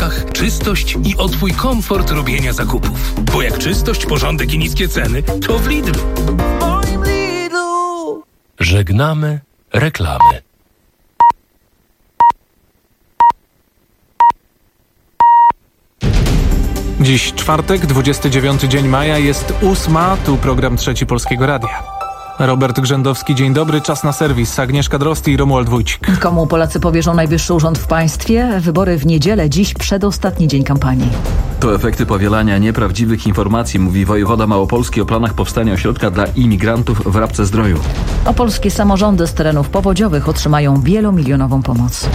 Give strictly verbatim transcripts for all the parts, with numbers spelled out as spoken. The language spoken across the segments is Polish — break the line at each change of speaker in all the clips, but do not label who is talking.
zapach, czystość i o Twój komfort robienia zakupów. Bo jak czystość, porządek i niskie ceny, to w Lidlu.
Moim Lidlu.
Żegnamy reklamy.
Dziś czwartek, dwudziesty dziewiąty dzień maja, jest ósma, tu program Trzeci Polskiego Radia. Robert Grzędowski, dzień dobry, czas na serwis. Agnieszka Drozd i Romuald Wójcik.
Komu Polacy powierzą najwyższy urząd w państwie? Wybory w niedzielę, dziś przedostatni dzień kampanii.
To efekty powielania nieprawdziwych informacji, mówi wojewoda małopolski o planach powstania ośrodka dla imigrantów w Rabce-Zdroju.
Opolskie samorządy z terenów powodziowych otrzymają wielomilionową pomoc.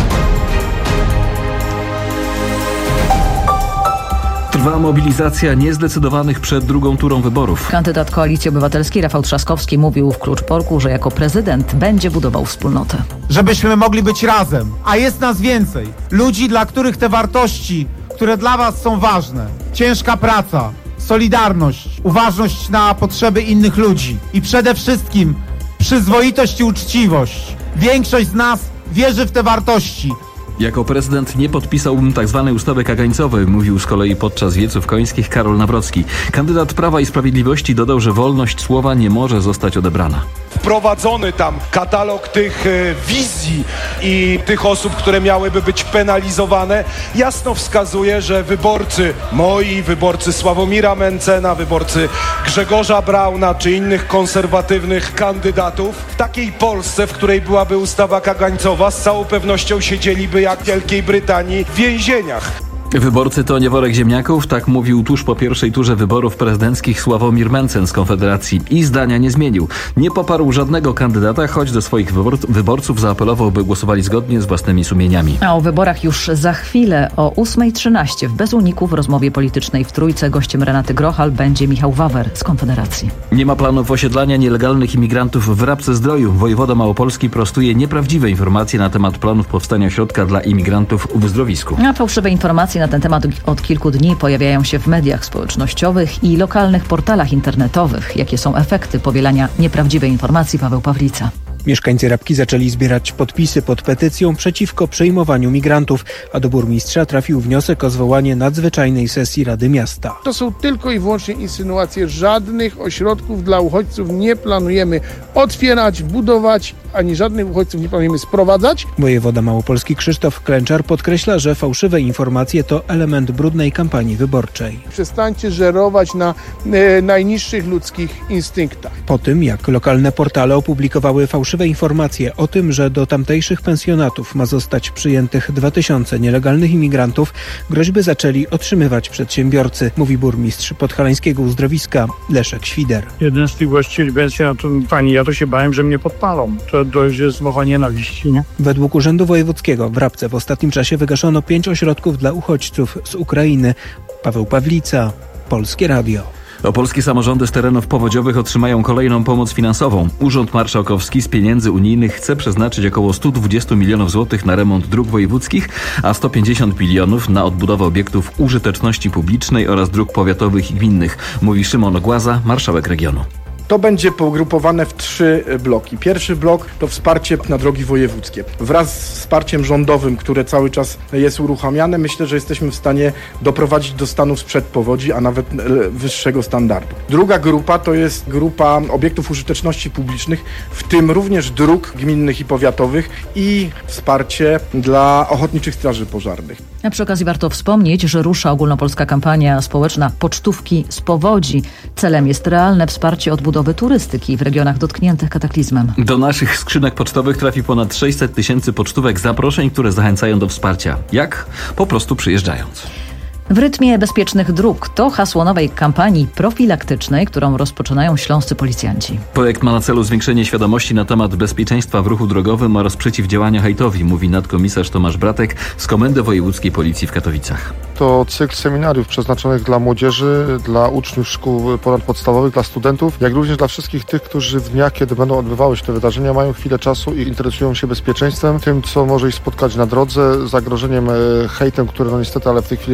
Trwa mobilizacja niezdecydowanych przed drugą turą wyborów.
Kandydat Koalicji Obywatelskiej Rafał Trzaskowski mówił w Kluczporku, że jako prezydent będzie budował wspólnotę.
Żebyśmy mogli być razem, a jest nas więcej. Ludzi, dla których te wartości, które dla was są ważne. Ciężka praca, solidarność, uważność na potrzeby innych ludzi i przede wszystkim przyzwoitość i uczciwość. Większość z nas wierzy w te wartości.
Jako prezydent nie podpisałbym tzw. ustawy kagańcowej, mówił z kolei podczas wieców końskich Karol Nawrocki. Kandydat Prawa i Sprawiedliwości dodał, że wolność słowa nie może zostać odebrana.
Wprowadzony tam katalog tych e, wizji i tych osób, które miałyby być penalizowane, jasno wskazuje, że wyborcy moi, wyborcy Sławomira Mencena, wyborcy Grzegorza Brauna czy innych konserwatywnych kandydatów w takiej Polsce, w której byłaby ustawa kagańcowa, z całą pewnością siedzieliby jak w Wielkiej Brytanii w więzieniach.
Wyborcy to nie worek ziemniaków, tak mówił tuż po pierwszej turze wyborów prezydenckich Sławomir Mencen z Konfederacji i zdania nie zmienił. Nie poparł żadnego kandydata, choć do swoich wybor- wyborców zaapelował, by głosowali zgodnie z własnymi sumieniami.
A o wyborach już za chwilę o ósma trzynaście w Bez Uniku w rozmowie politycznej w Trójce gościem Renaty Grochal będzie Michał Wawer z Konfederacji.
Nie ma planów osiedlania nielegalnych imigrantów w Rabce-Zdroju. Wojewoda małopolski prostuje nieprawdziwe informacje na temat planów powstania ośrodka dla imigrantów w Uzdrowisku.
A fałszywe informacje na ten temat od kilku dni pojawiają się w mediach społecznościowych i lokalnych portalach internetowych. Jakie są efekty powielania nieprawdziwej informacji? Paweł Pawlica.
Mieszkańcy Rabki zaczęli zbierać podpisy pod petycją przeciwko przyjmowaniu migrantów, a do burmistrza trafił wniosek o zwołanie nadzwyczajnej sesji Rady Miasta.
To są tylko i wyłącznie insynuacje. Żadnych ośrodków dla uchodźców nie planujemy otwierać, budować, ani żadnych uchodźców nie planujemy sprowadzać.
Wojewoda małopolski Krzysztof Klęczar podkreśla, że fałszywe informacje to element brudnej kampanii wyborczej.
Przestańcie żerować na e, najniższych ludzkich instynktach.
Po tym, jak lokalne portale opublikowały fałszywe informacje o tym, że do tamtejszych pensjonatów ma zostać przyjętych dwa tysiące nielegalnych imigrantów, groźby zaczęli otrzymywać przedsiębiorcy, mówi burmistrz podhalańskiego uzdrowiska Leszek Świder.
Jeden z tych właścicieli pensjonatu, pani, ja to się bałem, że mnie podpalą. To, to już jest mowa nienawiści, nie?
Według Urzędu Wojewódzkiego w Rabce w ostatnim czasie wygaszono pięć ośrodków dla uchodźców z Ukrainy. Paweł Pawlica, Polskie Radio.
Opolskie samorządy z terenów powodziowych otrzymają kolejną pomoc finansową. Urząd Marszałkowski z pieniędzy unijnych chce przeznaczyć około sto dwadzieścia milionów złotych na remont dróg wojewódzkich, a sto pięćdziesiąt milionów na odbudowę obiektów użyteczności publicznej oraz dróg powiatowych i gminnych, mówi Szymon Głaza, marszałek regionu.
To będzie pogrupowane w trzy bloki. Pierwszy blok to wsparcie na drogi wojewódzkie. Wraz z wsparciem rządowym, które cały czas jest uruchamiane, myślę, że jesteśmy w stanie doprowadzić do stanu sprzed powodzi, a nawet wyższego standardu. Druga grupa to jest grupa obiektów użyteczności publicznych, w tym również dróg gminnych i powiatowych i wsparcie dla ochotniczych straży pożarnych.
A przy okazji warto wspomnieć, że rusza ogólnopolska kampania społeczna Pocztówki z powodzi. Celem jest realne wsparcie odbudowy turystyki w regionach dotkniętych kataklizmem.
Do naszych skrzynek pocztowych trafi ponad sześćset tysięcy pocztówek zaproszeń, które zachęcają do wsparcia. Jak? Po prostu przyjeżdżając.
W rytmie bezpiecznych dróg to hasło nowej kampanii profilaktycznej, którą rozpoczynają śląscy policjanci.
Projekt ma na celu zwiększenie świadomości na temat bezpieczeństwa w ruchu drogowym oraz przeciwdziałania hejtowi, mówi nadkomisarz Tomasz Bratek z Komendy Wojewódzkiej Policji w Katowicach.
To cykl seminariów przeznaczonych dla młodzieży, dla uczniów szkół ponadpodstawowych, dla studentów, jak również dla wszystkich tych, którzy w dniach, kiedy będą odbywały się te wydarzenia, mają chwilę czasu i interesują się bezpieczeństwem, tym, co może ich spotkać na drodze, zagrożeniem hejtem, które no niestety, ale w tej chwili jest wszechobecne.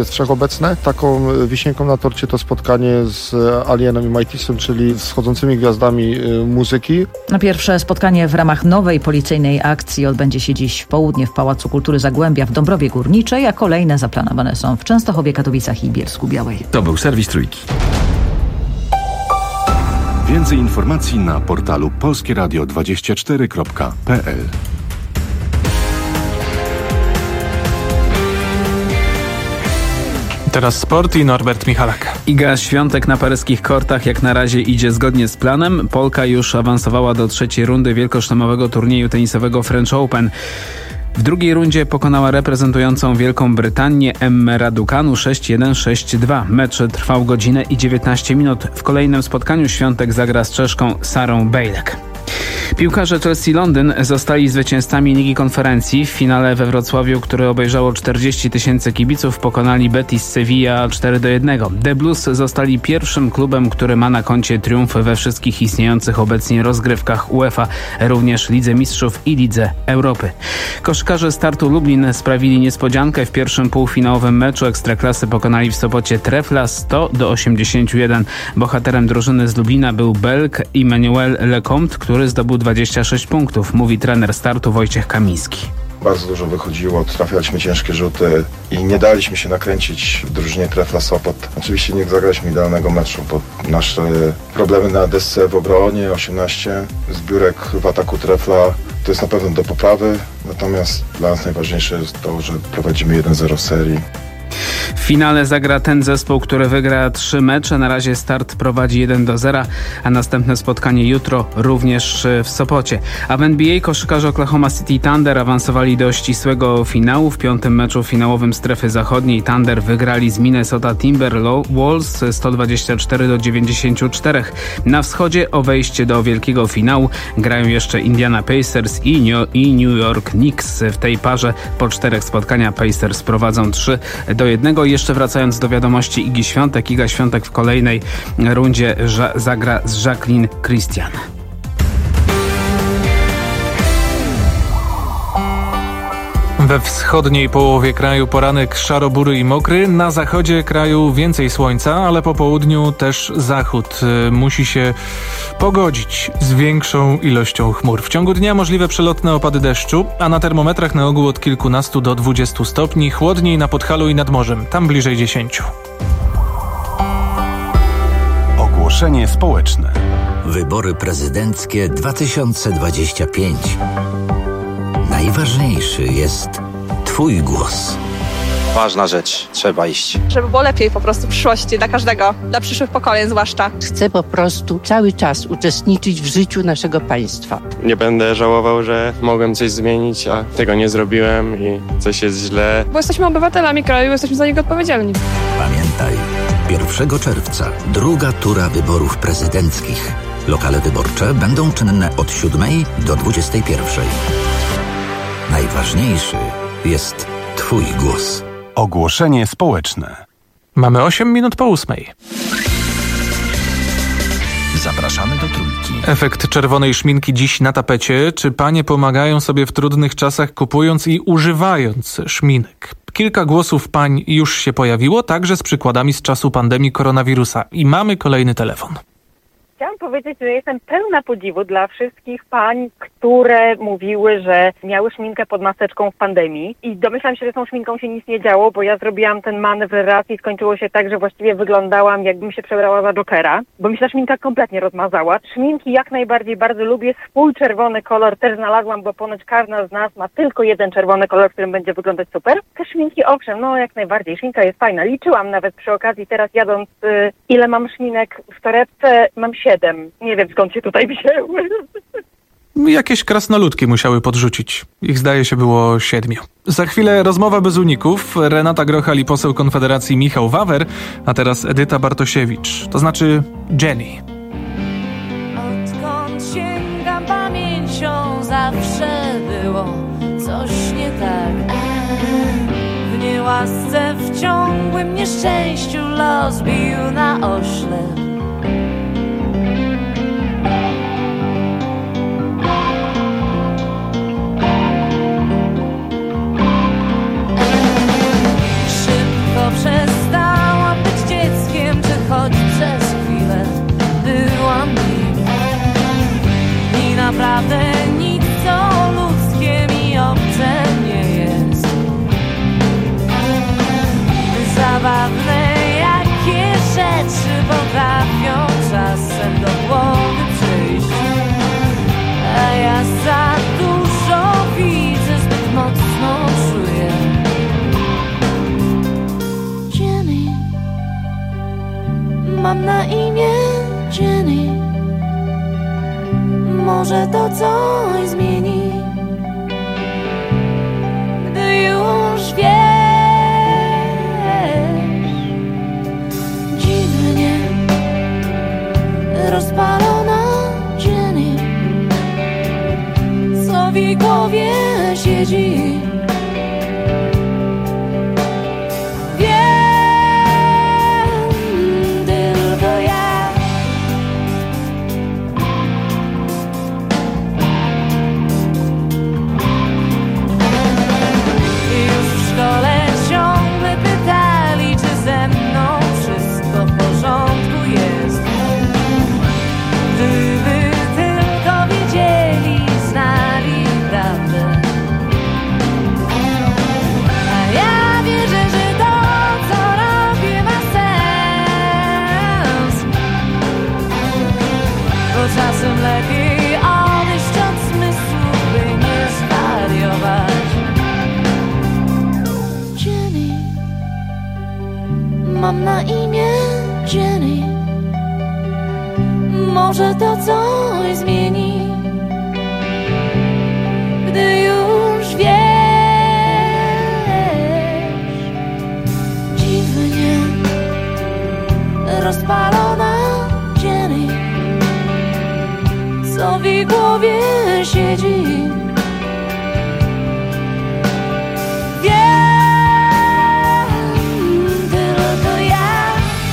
obecne. Taką wisienką na torcie to spotkanie z Alienem i Mightisem, czyli z wchodzącymi gwiazdami muzyki.
Pierwsze spotkanie w ramach nowej policyjnej akcji odbędzie się dziś w południe w Pałacu Kultury Zagłębia w Dąbrowie Górniczej, a kolejne zaplanowane są w Częstochowie, Katowicach i Bielsku-Białej.
To był serwis Trójki.
Więcej informacji na portalu polskie radio dwadzieścia cztery kropka p l.
Teraz sport i Norbert Michalak.
Iga Świątek na paryskich kortach jak na razie idzie zgodnie z planem. Polka już awansowała do trzeciej rundy wielkoszlemowego turnieju tenisowego French Open. W drugiej rundzie pokonała reprezentującą Wielką Brytanię Emmę Raducanu sześć jeden sześć dwa. Mecz trwał godzinę i dziewiętnaście minut. W kolejnym spotkaniu Świątek zagra z Czeszką Sarą Bejlek. Piłkarze Chelsea Londyn zostali zwycięzcami Ligi Konferencji. W finale we Wrocławiu, które obejrzało czterdzieści tysięcy kibiców, pokonali Betis Sevilla cztery do jednego. The Blues zostali pierwszym klubem, który ma na koncie triumf we wszystkich istniejących obecnie rozgrywkach UEFA, również Lidze Mistrzów i Lidze Europy. Koszykarze Startu Lublin sprawili niespodziankę. W pierwszym półfinałowym meczu Ekstraklasy pokonali w Sopocie Trefla sto do osiemdziesięciu jeden. Bohaterem drużyny z Lublina był Belg Emmanuel Lecomte, który zdobył dwadzieścia sześć punktów, mówi trener Startu Wojciech Kamiński.
Bardzo dużo wychodziło, trafialiśmy ciężkie rzuty i nie daliśmy się nakręcić w drużynie Trefla Sopot. Oczywiście nie zagraliśmy idealnego meczu, bo nasze problemy na desce w obronie, osiemnaście zbiórek w ataku Trefla, to jest na pewno do poprawy, natomiast dla nas najważniejsze jest to, że prowadzimy jeden zero w serii.
W finale zagra ten zespół, który wygra trzy mecze. Na razie Start prowadzi jeden do zera, a następne spotkanie jutro również w Sopocie. A w N B A koszykarze Oklahoma City Thunder awansowali do ścisłego finału. W piątym meczu finałowym strefy zachodniej Thunder wygrali z Minnesota Timberwolves sto dwadzieścia cztery do dziewięćdziesięciu czterech. Na wschodzie o wejście do wielkiego finału grają jeszcze Indiana Pacers i New York Knicks. W tej parze po czterech spotkaniach Pacers prowadzą trzy do jednego. Jeszcze wracając do wiadomości Igi Świątek. Iga Świątek w kolejnej rundzie ża- zagra z Jacqueline Christian.
We wschodniej połowie kraju poranek szaro-bury i mokry, na zachodzie kraju więcej słońca, ale po południu też zachód musi się pogodzić z większą ilością chmur. W ciągu dnia możliwe przelotne opady deszczu, a na termometrach na ogół od kilkunastu do dwudziestu stopni, chłodniej na Podhalu i nad morzem, tam bliżej dziesięciu.
Ogłoszenie społeczne.
Wybory prezydenckie dwa tysiące dwudziesty piąty. Najważniejszy jest Twój głos.
Ważna rzecz, trzeba iść.
Żeby było lepiej po prostu w przyszłości dla każdego, dla przyszłych pokoleń zwłaszcza.
Chcę po prostu cały czas uczestniczyć w życiu naszego państwa.
Nie będę żałował, że mogłem coś zmienić, a tego nie zrobiłem i coś jest źle.
Bo jesteśmy obywatelami kraju, jesteśmy za niego odpowiedzialni.
Pamiętaj, pierwszego czerwca druga tura wyborów prezydenckich. Lokale wyborcze będą czynne od siódmej do dwudziestej pierwszej. Najważniejszy jest Twój głos.
Ogłoszenie społeczne.
Mamy osiem minut po ósmej.
Zapraszamy do Trójki.
Efekt czerwonej szminki dziś na tapecie. Czy panie pomagają sobie w trudnych czasach kupując i używając szminek? Kilka głosów pań już się pojawiło, także z przykładami z czasu pandemii koronawirusa. I mamy kolejny telefon.
Chciałam powiedzieć, że jestem pełna podziwu dla wszystkich pań, które mówiły, że miały szminkę pod maseczką w pandemii i domyślam się, że z tą szminką się nic nie działo, bo ja zrobiłam ten manewr raz i skończyło się tak, że właściwie wyglądałam, jakbym się przebrała za Jokera, bo mi się ta szminka kompletnie rozmazała. Szminki jak najbardziej bardzo lubię, swój czerwony kolor też znalazłam, bo ponoć każda z nas ma tylko jeden czerwony kolor, w którym będzie wyglądać super. Te szminki owszem, no jak najbardziej, szminka jest fajna. Liczyłam nawet przy okazji teraz jadąc, y, ile mam szminek w torebce, mam siedem. Nie wiem skąd się tutaj wzięły.
Jakieś krasnoludki musiały podrzucić. Ich zdaje się było siedmiu. Za chwilę rozmowa bez uników. Renata Grochal i poseł Konfederacji Michał Wawer, a teraz Edyta Bartosiewicz, to znaczy Jenny.
Odkąd sięgam pamięcią, zawsze było coś nie tak. W niełasce, w ciągłym nieszczęściu los bił na oślep. Przestał zabawne, jakie rzeczy potrafią czasem do głowy przyjść. A ja za dużo widzę, zbyt mocno czuję. Jenny, mam na imię Jenny. Może to coś zmieni, gdy już wiesz. Dziwnie rozpalona Jenny, co w jej głowie siedzi. Czasem lepiej odejść od zmysłów, by nie zwariować. Jenny, mam na imię Jenny. Może to coś zmieni, gdy już wiesz. Dziwnie rozpalona Jenny, co w jej głowie siedzi. Wiem tylko ja.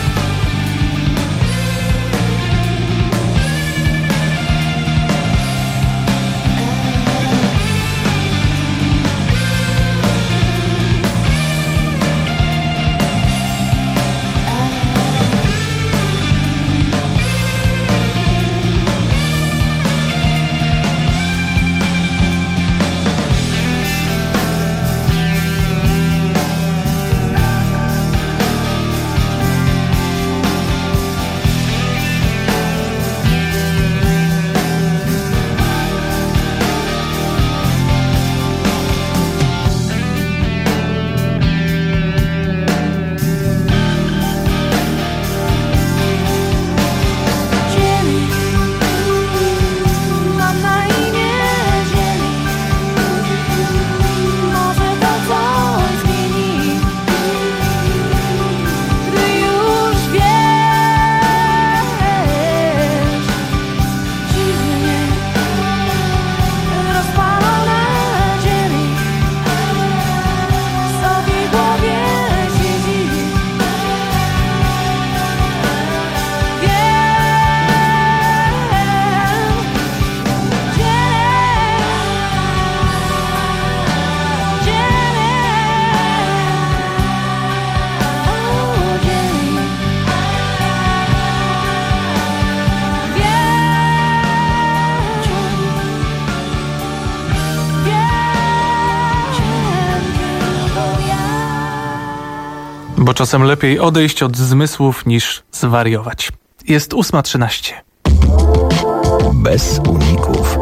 Bo czasem lepiej odejść od zmysłów niż zwariować. Jest ósma trzynaście.
Bez uników.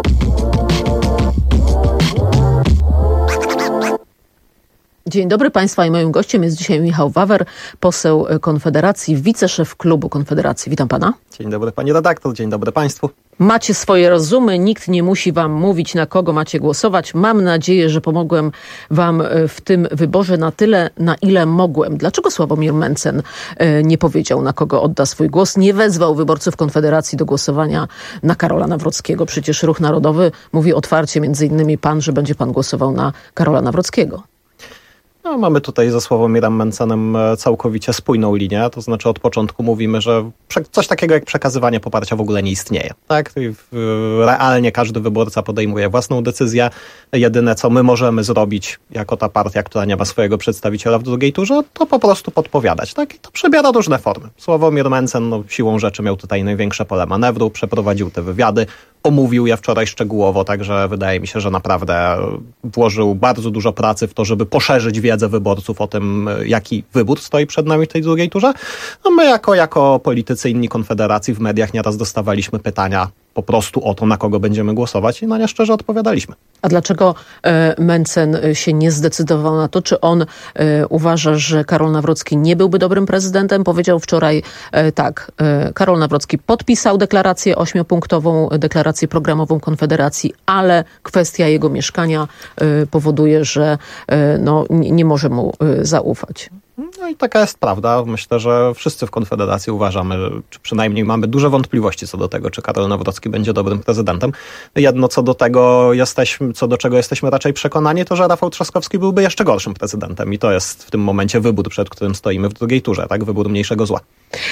Dzień dobry Państwa i moim gościem jest dzisiaj Michał Wawer, poseł Konfederacji, wiceszef klubu Konfederacji. Witam Pana.
Dzień dobry Pani redaktor, dzień dobry Państwu.
Macie swoje rozumy, nikt nie musi Wam mówić, na kogo macie głosować. Mam nadzieję, że pomogłem Wam w tym wyborze na tyle, na ile mogłem. Dlaczego Sławomir Mencen nie powiedział, na kogo odda swój głos? Nie wezwał wyborców Konfederacji do głosowania na Karola Nawrockiego. Przecież Ruch Narodowy mówi otwarcie, między innymi Pan, że będzie Pan głosował na Karola Nawrockiego.
No, mamy tutaj ze Sławomirem Mencenem całkowicie spójną linię, to znaczy od początku mówimy, że coś takiego jak przekazywanie poparcia w ogóle nie istnieje. Tak? Realnie każdy wyborca podejmuje własną decyzję. Jedyne, co my możemy zrobić jako ta partia, która nie ma swojego przedstawiciela w drugiej turze, to po prostu podpowiadać. Tak? I to przybiera różne formy. Sławomir Mencen no, siłą rzeczy miał tutaj największe pole manewru, przeprowadził te wywiady, omówił je wczoraj szczegółowo, także wydaje mi się, że naprawdę włożył bardzo dużo pracy w to, żeby poszerzyć wiedzę wyborców o tym, jaki wybór stoi przed nami w tej drugiej turze. No my jako, jako politycy inni Konfederacji w mediach nieraz dostawaliśmy pytania po prostu o to, na kogo będziemy głosować i na nie szczerze odpowiadaliśmy.
A dlaczego e, Mencen się nie zdecydował na to? Czy on e, uważa, że Karol Nawrocki nie byłby dobrym prezydentem? Powiedział wczoraj e, tak, e, Karol Nawrocki podpisał deklarację ośmiopunktową, deklarację programową Konfederacji, ale kwestia jego mieszkania e, powoduje, że e, no, nie, nie może mu e, zaufać.
No i taka jest prawda. Myślę, że wszyscy w Konfederacji uważamy, czy przynajmniej mamy duże wątpliwości co do tego, czy Karol Nawrocki będzie dobrym prezydentem. Jedno co do tego jesteśmy, co do czego jesteśmy raczej przekonani, to że Rafał Trzaskowski byłby jeszcze gorszym prezydentem i to jest w tym momencie wybór, przed którym stoimy w drugiej turze, tak? Wybór mniejszego zła.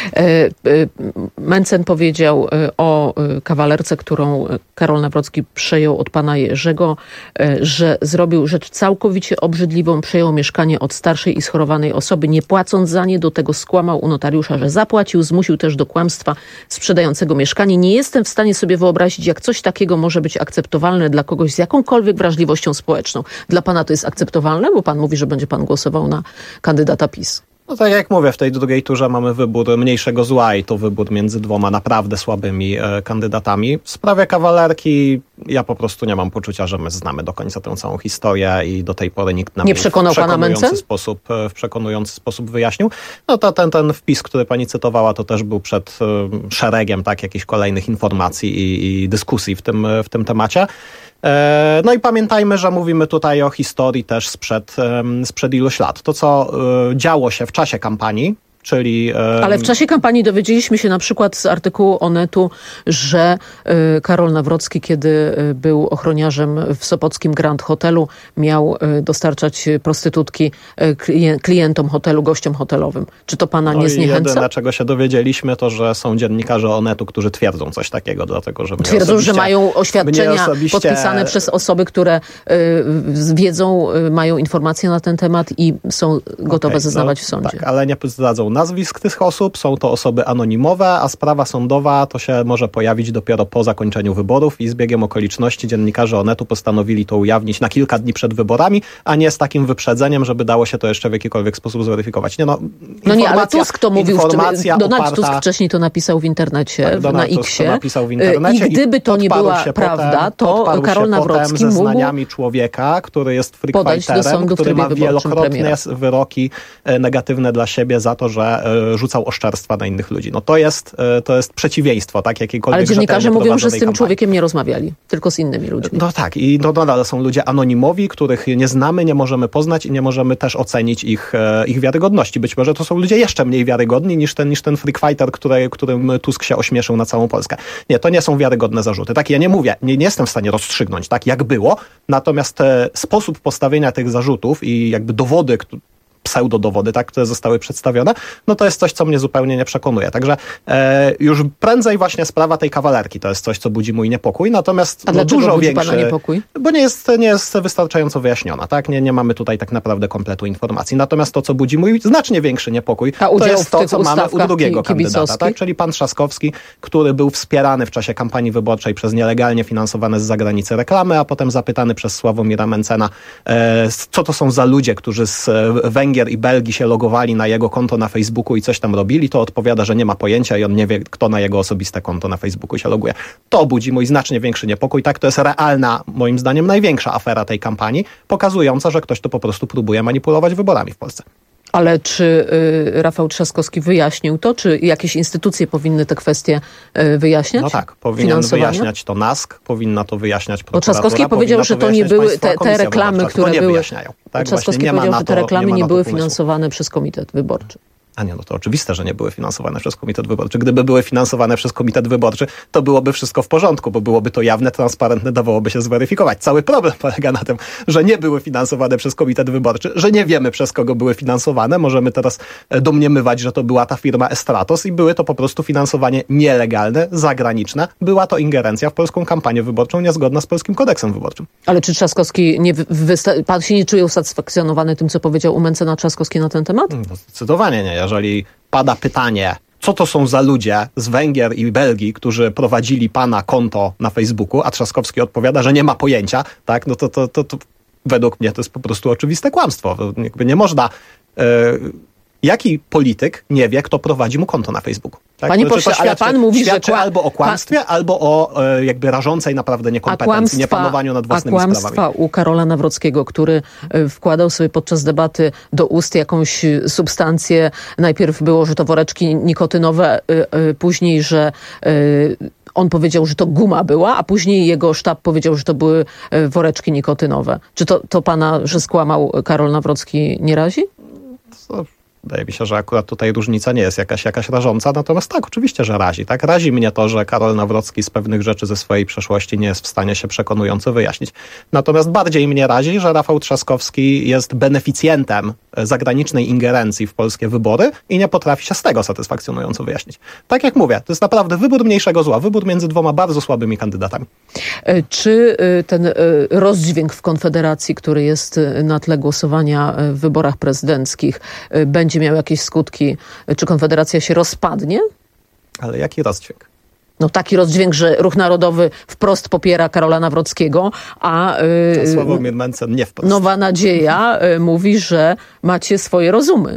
Mencen powiedział o kawalerce, którą Karol Nawrocki przejął od pana Jerzego, że zrobił rzecz całkowicie obrzydliwą, przejął mieszkanie od starszej i schorowanej osoby, nie płacąc za nie, do tego skłamał u notariusza, że zapłacił, zmusił też do kłamstwa sprzedającego mieszkanie. Nie jestem w stanie sobie wyobrazić, jak coś takiego może być akceptowalne dla kogoś z jakąkolwiek wrażliwością społeczną. Dla pana to jest akceptowalne, bo pan mówi, że będzie pan głosował na kandydata PiS.
No tak jak mówię, w tej drugiej turze mamy wybór mniejszego zła i to wybór między dwoma naprawdę słabymi e, kandydatami. W sprawie kawalerki ja po prostu nie mam poczucia, że my znamy do końca tę całą historię i do tej pory nikt nam
nie przekonał
w przekonujący
pana Mencen?
sposób, w przekonujący sposób wyjaśnił. No to ten, ten wpis, który pani cytowała, to też był przed e, szeregiem tak jakichś kolejnych informacji i, i dyskusji w tym, w tym temacie. No i pamiętajmy, że mówimy tutaj o historii też sprzed, sprzed iluś lat. To, co działo się w czasie kampanii, czyli...
Ale w czasie kampanii dowiedzieliśmy się na przykład z artykułu Onetu, że Karol Nawrocki, kiedy był ochroniarzem w sopockim Grand Hotelu, miał dostarczać prostytutki klientom hotelu, gościom hotelowym. Czy to pana nie zniechęca?
Jedyne, czego się dowiedzieliśmy, to, że są dziennikarze Onetu, którzy twierdzą coś takiego, dlatego że...
Twierdzą, że mają oświadczenia osobiście... podpisane przez osoby, które y, wiedzą, y, mają informacje na ten temat i są gotowe okay, zeznawać no, w sądzie.
Tak, ale nie zdradzą nazwisk tych osób, są to osoby anonimowe, a sprawa sądowa to się może pojawić dopiero po zakończeniu wyborów i z biegiem okoliczności dziennikarze Onetu postanowili to ujawnić na kilka dni przed wyborami, a nie z takim wyprzedzeniem, żeby dało się to jeszcze w jakikolwiek sposób zweryfikować. Nie, no,
no nie, ale Tusk to mówił, Donald
oparta...
Tusk wcześniej to napisał w internecie, tak, na X-ie.
To napisał w internecie
i gdyby to nie była prawda, to Karol Nawrocki
ze
mógł
znaniami człowieka, który jest freakfighterem, który ma wielokrotnie wyroki negatywne dla siebie za to, że rzucał oszczerstwa na innych ludzi. No to jest, to jest przeciwieństwo, tak, jakiejkolwiek
ale dziennikarze mówią, że z tym
kampanii.
człowiekiem nie rozmawiali, tylko z innymi ludźmi.
No tak, i no, nadal są ludzie anonimowi, których nie znamy, nie możemy poznać i nie możemy też ocenić ich, ich wiarygodności. Być może to są ludzie jeszcze mniej wiarygodni niż ten, niż ten freakfighter, który, którym Tusk się ośmieszył na całą Polskę. Nie, to nie są wiarygodne zarzuty. Tak, ja nie mówię, nie, nie jestem w stanie rozstrzygnąć, tak, jak było, natomiast e, sposób postawienia tych zarzutów i jakby dowody, pseudodowody, tak, które zostały przedstawione, no to jest coś, co mnie zupełnie nie przekonuje. Także e, już prędzej właśnie sprawa tej kawalerki to jest coś, co budzi mój niepokój, natomiast
A
no, dużo
budzi
większy,
pana niepokój?
Bo nie jest, nie jest wystarczająco wyjaśniona, tak, nie, nie mamy tutaj tak naprawdę kompletu informacji. Natomiast to, co budzi mój znacznie większy niepokój,
A
to jest to, co mamy u drugiego
ki-
kandydata, tak, czyli pan Trzaskowski, który był wspierany w czasie kampanii wyborczej przez nielegalnie finansowane z zagranicy reklamy, a potem zapytany przez Sławomira Mencena, e, co to są za ludzie, którzy z Węgier i Belgii się logowali na jego konto na Facebooku i coś tam robili, to odpowiada, że nie ma pojęcia i on nie wie, kto na jego osobiste konto na Facebooku się loguje. To budzi mój znacznie większy niepokój. Tak, to jest realna, moim zdaniem, największa afera tej kampanii, pokazująca, że ktoś tu po prostu próbuje manipulować wyborami w Polsce.
Ale czy y, Rafał Trzaskowski wyjaśnił to? Czy jakieś instytucje powinny te kwestie y, wyjaśniać?
No tak, powinien wyjaśniać to NASK, powinna to wyjaśniać prokuratura.
Bo Trzaskowski powiedział, że to nie były te, te reklamy, które
nie
były...
wyjaśniają. Tak,
Trzaskowski
nie
powiedział, że te reklamy nie, nie były
pomysłu.
finansowane przez Komitet Wyborczy.
A nie, no to oczywiste, że nie były finansowane przez Komitet Wyborczy. Gdyby były finansowane przez Komitet Wyborczy, to byłoby wszystko w porządku, bo byłoby to jawne, transparentne, dawałoby się zweryfikować. Cały problem polega na tym, że nie były finansowane przez Komitet Wyborczy, że nie wiemy, przez kogo były finansowane. Możemy teraz domniemywać, że to była ta firma Estratos i były to po prostu finansowanie nielegalne, zagraniczne. Była to ingerencja w polską kampanię wyborczą niezgodna z polskim kodeksem wyborczym.
Ale czy Trzaskowski, nie wysta- pan się nie czuje usatysfakcjonowany tym, co powiedział u Mencena Trzaskowski na ten temat?
No, zdecydowanie nie. Jeżeli pada pytanie co to są za ludzie z Węgier i Belgii, którzy prowadzili pana konto na Facebooku, a Trzaskowski odpowiada, że nie ma pojęcia, tak, no to, to, to, to według mnie to jest po prostu oczywiste kłamstwo. Jakby nie można... Yy, Jaki polityk nie wie, kto prowadzi mu konto na Facebooku? Tak?
Panie pośle, ale pan mówi, że
kła... albo o kłamstwie, pan... albo o e, jakby rażącej naprawdę niekompetencji, niepanowaniu nad własnymi
sprawami. A kłamstwa u Karola Nawrockiego, który wkładał sobie podczas debaty do ust jakąś substancję. Najpierw było, że to woreczki nikotynowe, y, y, później, że y, on powiedział, że to guma była, a później jego sztab powiedział, że to były woreczki nikotynowe. Czy to, to pana, że skłamał Karol Nawrocki, nie razi?
To... Wydaje mi się, że akurat tutaj różnica nie jest jakaś, jakaś rażąca, natomiast tak, oczywiście, że razi. Tak? Razi mnie to, że Karol Nawrocki z pewnych rzeczy ze swojej przeszłości nie jest w stanie się przekonująco wyjaśnić. Natomiast bardziej mnie razi, że Rafał Trzaskowski jest beneficjentem zagranicznej ingerencji w polskie wybory i nie potrafi się z tego satysfakcjonująco wyjaśnić. Tak jak mówię, to jest naprawdę wybór mniejszego zła, wybór między dwoma bardzo słabymi kandydatami.
Czy ten rozdźwięk w Konfederacji, który jest na tle głosowania w wyborach prezydenckich, będzie będzie miał jakieś skutki? Czy Konfederacja się rozpadnie?
Ale jaki rozdźwięk?
No taki rozdźwięk, że Ruch Narodowy wprost popiera Karola Nawrockiego, a
yy, Sławomir Mencen nie wprost.
Nowa Nadzieja yy, mówi, że macie swoje rozumy.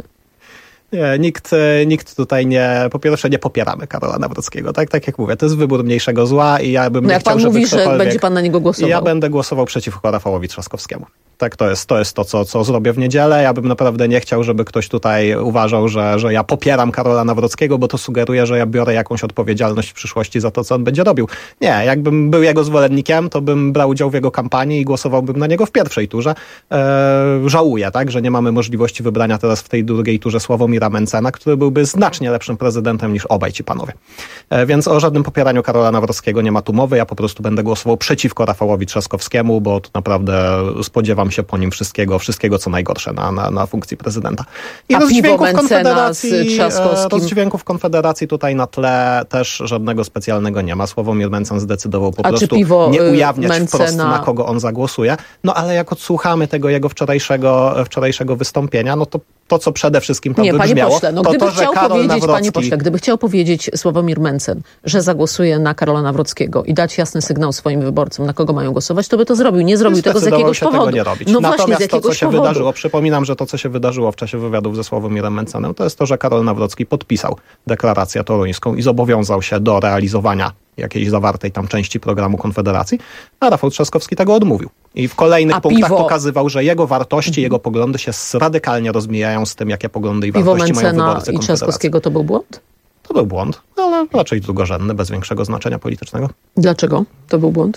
Nie, nikt, nikt tutaj nie, po pierwsze nie popieramy Karola Nawrockiego, tak, tak jak mówię, to jest wybór mniejszego zła i ja bym
no
nie
jak
chciał,
pan
żeby
mówi,
ktokolwiek...
że będzie pan na niego głosował.
Ja będę głosował przeciwko Rafałowi Trzaskowskiemu. Tak, to jest to, jest to co, co zrobię w niedzielę. Ja bym naprawdę nie chciał, żeby ktoś tutaj uważał, że, że ja popieram Karola Nawrockiego, bo to sugeruje, że ja biorę jakąś odpowiedzialność w przyszłości za to, co on będzie robił. Nie, jakbym był jego zwolennikiem, to bym brał udział w jego kampanii i głosowałbym na niego w pierwszej turze. Eee, żałuję, tak, że nie mamy możliwości wybrania teraz w tej drugiej turze Sławomira Mencena, który byłby znacznie lepszym prezydentem niż obaj ci panowie. Eee, więc o żadnym popieraniu Karola Nawrockiego nie ma tu mowy. Ja po prostu będę głosował przeciwko Rafałowi Trzaskowskiemu, bo to naprawdę spodziewam się po nim wszystkiego, wszystkiego co najgorsze na, na, na funkcji prezydenta. I
A
rozdźwięków
piwo
Konfederacji,
z Trzaskowskim?
rozdźwięków Konfederacji tutaj na tle też żadnego specjalnego nie ma. Sławomir Mencen zdecydował po
A
prostu
piwo,
nie ujawniać
Mencena...
wprost, na kogo on zagłosuje. No ale jak odsłuchamy tego jego wczorajszego, wczorajszego wystąpienia, no to to, co przede wszystkim tam
nie,
wybrzmiało,
panie pośle, no,
to
gdyby
to, że
chciał
Karol
powiedzieć,
Nawrocki...
Panie pośle, gdyby chciał powiedzieć Sławomir Mencen, że zagłosuje na Karola Nawrockiego i dać jasny sygnał swoim wyborcom, na kogo mają głosować, to by to zrobił. Nie zrobił tego z jakiegoś
się
powodu.
Tego nie robić.
No
Natomiast
właśnie, z jakiegoś
to, co się
powodu.
wydarzyło, przypominam, że to, co się wydarzyło w czasie wywiadów ze Sławomirem Mencenem, to jest to, że Karol Nawrocki podpisał deklarację toruńską i zobowiązał się do realizowania jakiejś zawartej tam części programu Konfederacji, a Rafał Trzaskowski tego odmówił. I w kolejnych
a
punktach
piwo...
pokazywał, że jego wartości, mhm. jego poglądy się radykalnie rozmijają z tym, jakie poglądy i
piwo
wartości
Mencena
mają wyborcy
i
Konfederacji.
Trzaskowskiego to był błąd?
To był błąd, ale raczej drugorzędny, bez większego znaczenia politycznego.
Dlaczego to był błąd?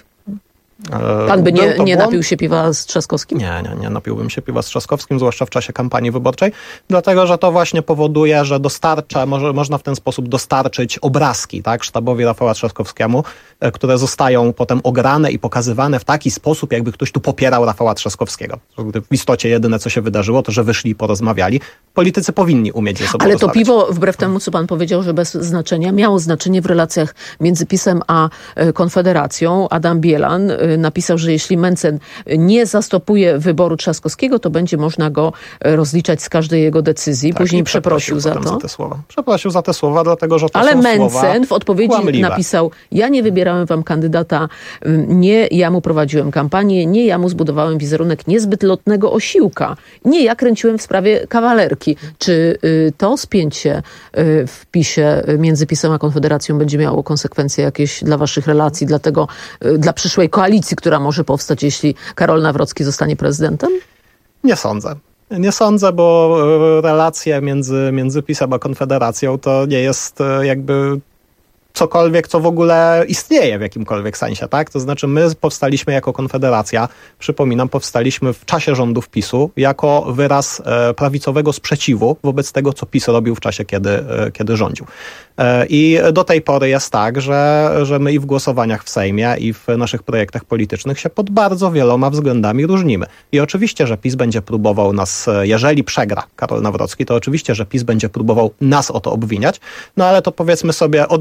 Pan by nie, nie napił się piwa z Trzaskowskim?
Nie, nie, nie napiłbym się piwa z Trzaskowskim, zwłaszcza w czasie kampanii wyborczej, dlatego, że to właśnie powoduje, że dostarcza, może, można w ten sposób dostarczyć obrazki, tak, sztabowi Rafała Trzaskowskiemu, które zostają potem ograne i pokazywane w taki sposób, jakby ktoś tu popierał Rafała Trzaskowskiego. W istocie jedyne, co się wydarzyło, to, że wyszli i porozmawiali. Politycy powinni umieć ze sobą
Ale
rozmawiać.
to piwo, wbrew temu, co pan powiedział, że bez znaczenia, miało znaczenie w relacjach między PiS-em a Konfederacją. Adam Bielan napisał, że jeśli Mencen nie zastopuje wyboru Trzaskowskiego, to będzie można go rozliczać z każdej jego decyzji.
Tak,
Później
przeprosił,
przeprosił za to.
za te słowa. Przeprosił za te słowa, dlatego że to
Ale
są
Mencen
słowa
w odpowiedzi
kłamliwe.
napisał: ja nie wybierałem wam kandydata, nie ja mu prowadziłem kampanię, nie ja mu zbudowałem wizerunek niezbyt lotnego osiłka, nie ja kręciłem w sprawie kawalerki. Czy y, to spięcie y, w PiSie między PiS-em a Konfederacją będzie miało konsekwencje jakieś dla waszych relacji, dla tego, y, dla przyszłej koalicji, która może powstać, jeśli Karol Nawrocki zostanie prezydentem?
Nie sądzę. Nie sądzę, bo relacje między, między PiS-em a Konfederacją to nie jest jakby cokolwiek, co w ogóle istnieje w jakimkolwiek sensie, tak? To znaczy my powstaliśmy jako Konfederacja, przypominam, powstaliśmy w czasie rządów PiS-u jako wyraz e, prawicowego sprzeciwu wobec tego, co PiS robił w czasie, kiedy, e, kiedy rządził. E, I do tej pory jest tak, że, że my i w głosowaniach w Sejmie, i w naszych projektach politycznych się pod bardzo wieloma względami różnimy. I oczywiście, że PiS będzie próbował nas, jeżeli przegra Karol Nawrocki, to oczywiście, że PiS będzie próbował nas o to obwiniać, no ale to powiedzmy sobie od razu z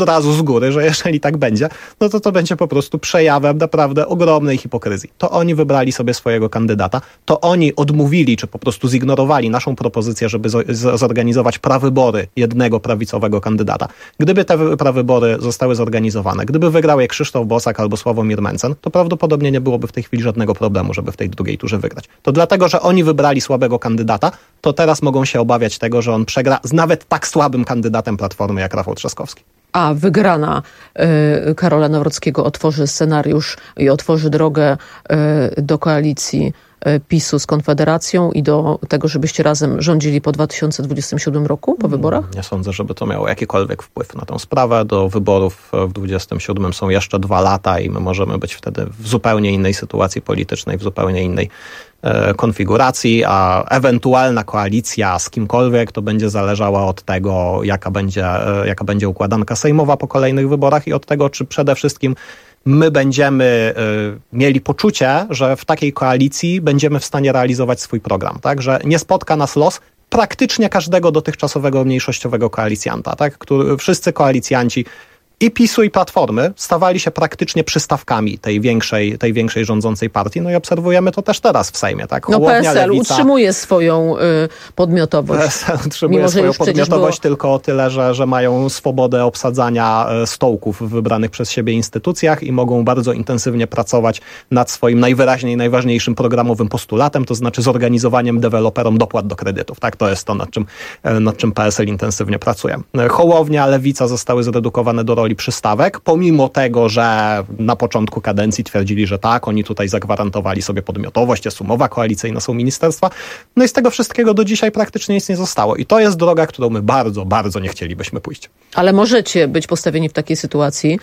góry, że jeżeli tak będzie, no to to będzie po prostu przejawem naprawdę ogromnej hipokryzji. To oni wybrali sobie swojego kandydata, to oni odmówili, czy po prostu zignorowali naszą propozycję, żeby zorganizować prawybory jednego prawicowego kandydata. Gdyby te prawybory zostały zorganizowane, gdyby wygrał je Krzysztof Bosak albo Sławomir Mencen, to prawdopodobnie nie byłoby w tej chwili żadnego problemu, żeby w tej drugiej turze wygrać. To dlatego, że oni wybrali słabego kandydata, to teraz mogą się obawiać tego, że on przegra z nawet tak słabym kandydatem Platformy jak Rafał Trzaskowski.
A wygrana y, Karola Nawrockiego otworzy scenariusz i otworzy drogę y, do koalicji y, PiSu z Konfederacją i do tego, żebyście razem rządzili po dwa tysiące dwudziestym siódmym roku, po wyborach?
Nie sądzę, żeby to miało jakikolwiek wpływ na tę sprawę. Do wyborów w dwudziestym siódmym są jeszcze dwa lata i my możemy być wtedy w zupełnie innej sytuacji politycznej, w zupełnie innej konfiguracji, a ewentualna koalicja z kimkolwiek to będzie zależała od tego, jaka będzie, jaka będzie układanka sejmowa po kolejnych wyborach i od tego, czy przede wszystkim my będziemy y, mieli poczucie, że w takiej koalicji będziemy w stanie realizować swój program, tak? Że nie spotka nas los praktycznie każdego dotychczasowego mniejszościowego koalicjanta, tak? Który, wszyscy koalicjanci i PiSu, i Platformy stawali się praktycznie przystawkami tej większej, tej większej rządzącej partii. No i obserwujemy to też teraz w Sejmie. Tak?
No
Hołownia,
P S L
Lewica,
utrzymuje swoją y, podmiotowość.
P S L utrzymuje
Mimo,
swoją podmiotowość
było...
tylko o tyle, że, że mają swobodę obsadzania stołków w wybranych przez siebie instytucjach i mogą bardzo intensywnie pracować nad swoim najwyraźniej najważniejszym programowym postulatem, to znaczy zorganizowaniem deweloperom dopłat do kredytów. Tak? To jest to, nad czym, nad czym P S L intensywnie pracuje. Hołownia, Lewica zostały zredukowane do roli przystawek, pomimo tego, że na początku kadencji twierdzili, że tak, oni tutaj zagwarantowali sobie podmiotowość, jest umowa koalicyjna, są ministerstwa. No i z tego wszystkiego do dzisiaj praktycznie nic nie zostało. I to jest droga, którą my bardzo, bardzo nie chcielibyśmy pójść.
Ale możecie być postawieni w takiej sytuacji,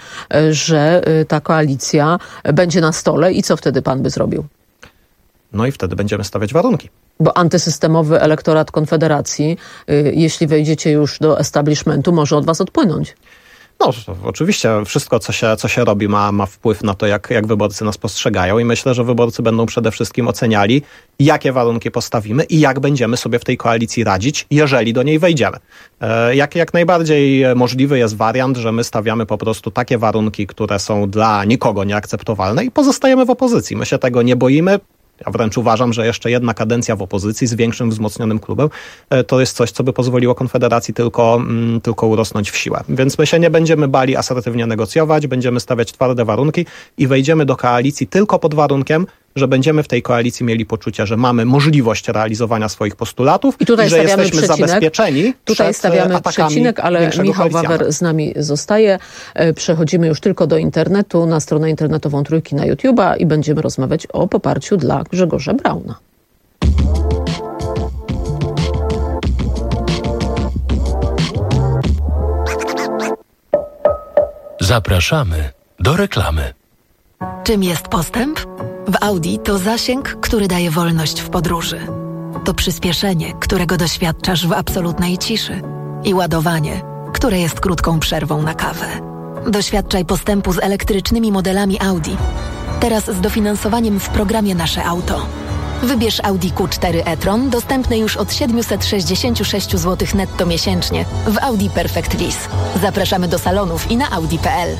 że ta koalicja będzie na stole i co wtedy pan by zrobił?
No i wtedy będziemy stawiać warunki.
Bo antysystemowy elektorat Konfederacji, jeśli wejdziecie już do establishmentu, może od was odpłynąć.
No, oczywiście wszystko, co się, co się robi, ma, ma wpływ na to, jak, jak wyborcy nas postrzegają i myślę, że wyborcy będą przede wszystkim oceniali, jakie warunki postawimy i jak będziemy sobie w tej koalicji radzić, jeżeli do niej wejdziemy. Jak, jak najbardziej możliwy jest wariant, że my stawiamy po prostu takie warunki, które są dla nikogo nieakceptowalne i pozostajemy w opozycji. My się tego nie boimy. Ja wręcz uważam, że jeszcze jedna kadencja w opozycji z większym, wzmocnionym klubem to jest coś, co by pozwoliło Konfederacji tylko, mm, tylko urosnąć w siłę. Więc my się nie będziemy bali asertywnie negocjować, będziemy stawiać twarde warunki i wejdziemy do koalicji tylko pod warunkiem, że będziemy w tej koalicji mieli poczucie, że mamy możliwość realizowania swoich postulatów i,
tutaj
i że jesteśmy
przecinek.
zabezpieczeni
Tutaj
przed
stawiamy
atakami
przecinek, ale Michał Wawer z nami zostaje. Przechodzimy już tylko do internetu, na stronę internetową Trójki na YouTube'a i będziemy rozmawiać o poparciu dla Grzegorza Brauna.
Zapraszamy do reklamy.
Czym jest postęp? W Audi to zasięg, który daje wolność w podróży. To przyspieszenie, którego doświadczasz w absolutnej ciszy. I ładowanie, które jest krótką przerwą na kawę. Doświadczaj postępu z elektrycznymi modelami Audi. Teraz z dofinansowaniem w programie Nasze Auto. Wybierz Audi Q cztery e-tron, dostępny już od siedemset sześćdziesiąt sześć złotych netto miesięcznie w Audi Perfect Lease. Zapraszamy do salonów i na audi kropka p l.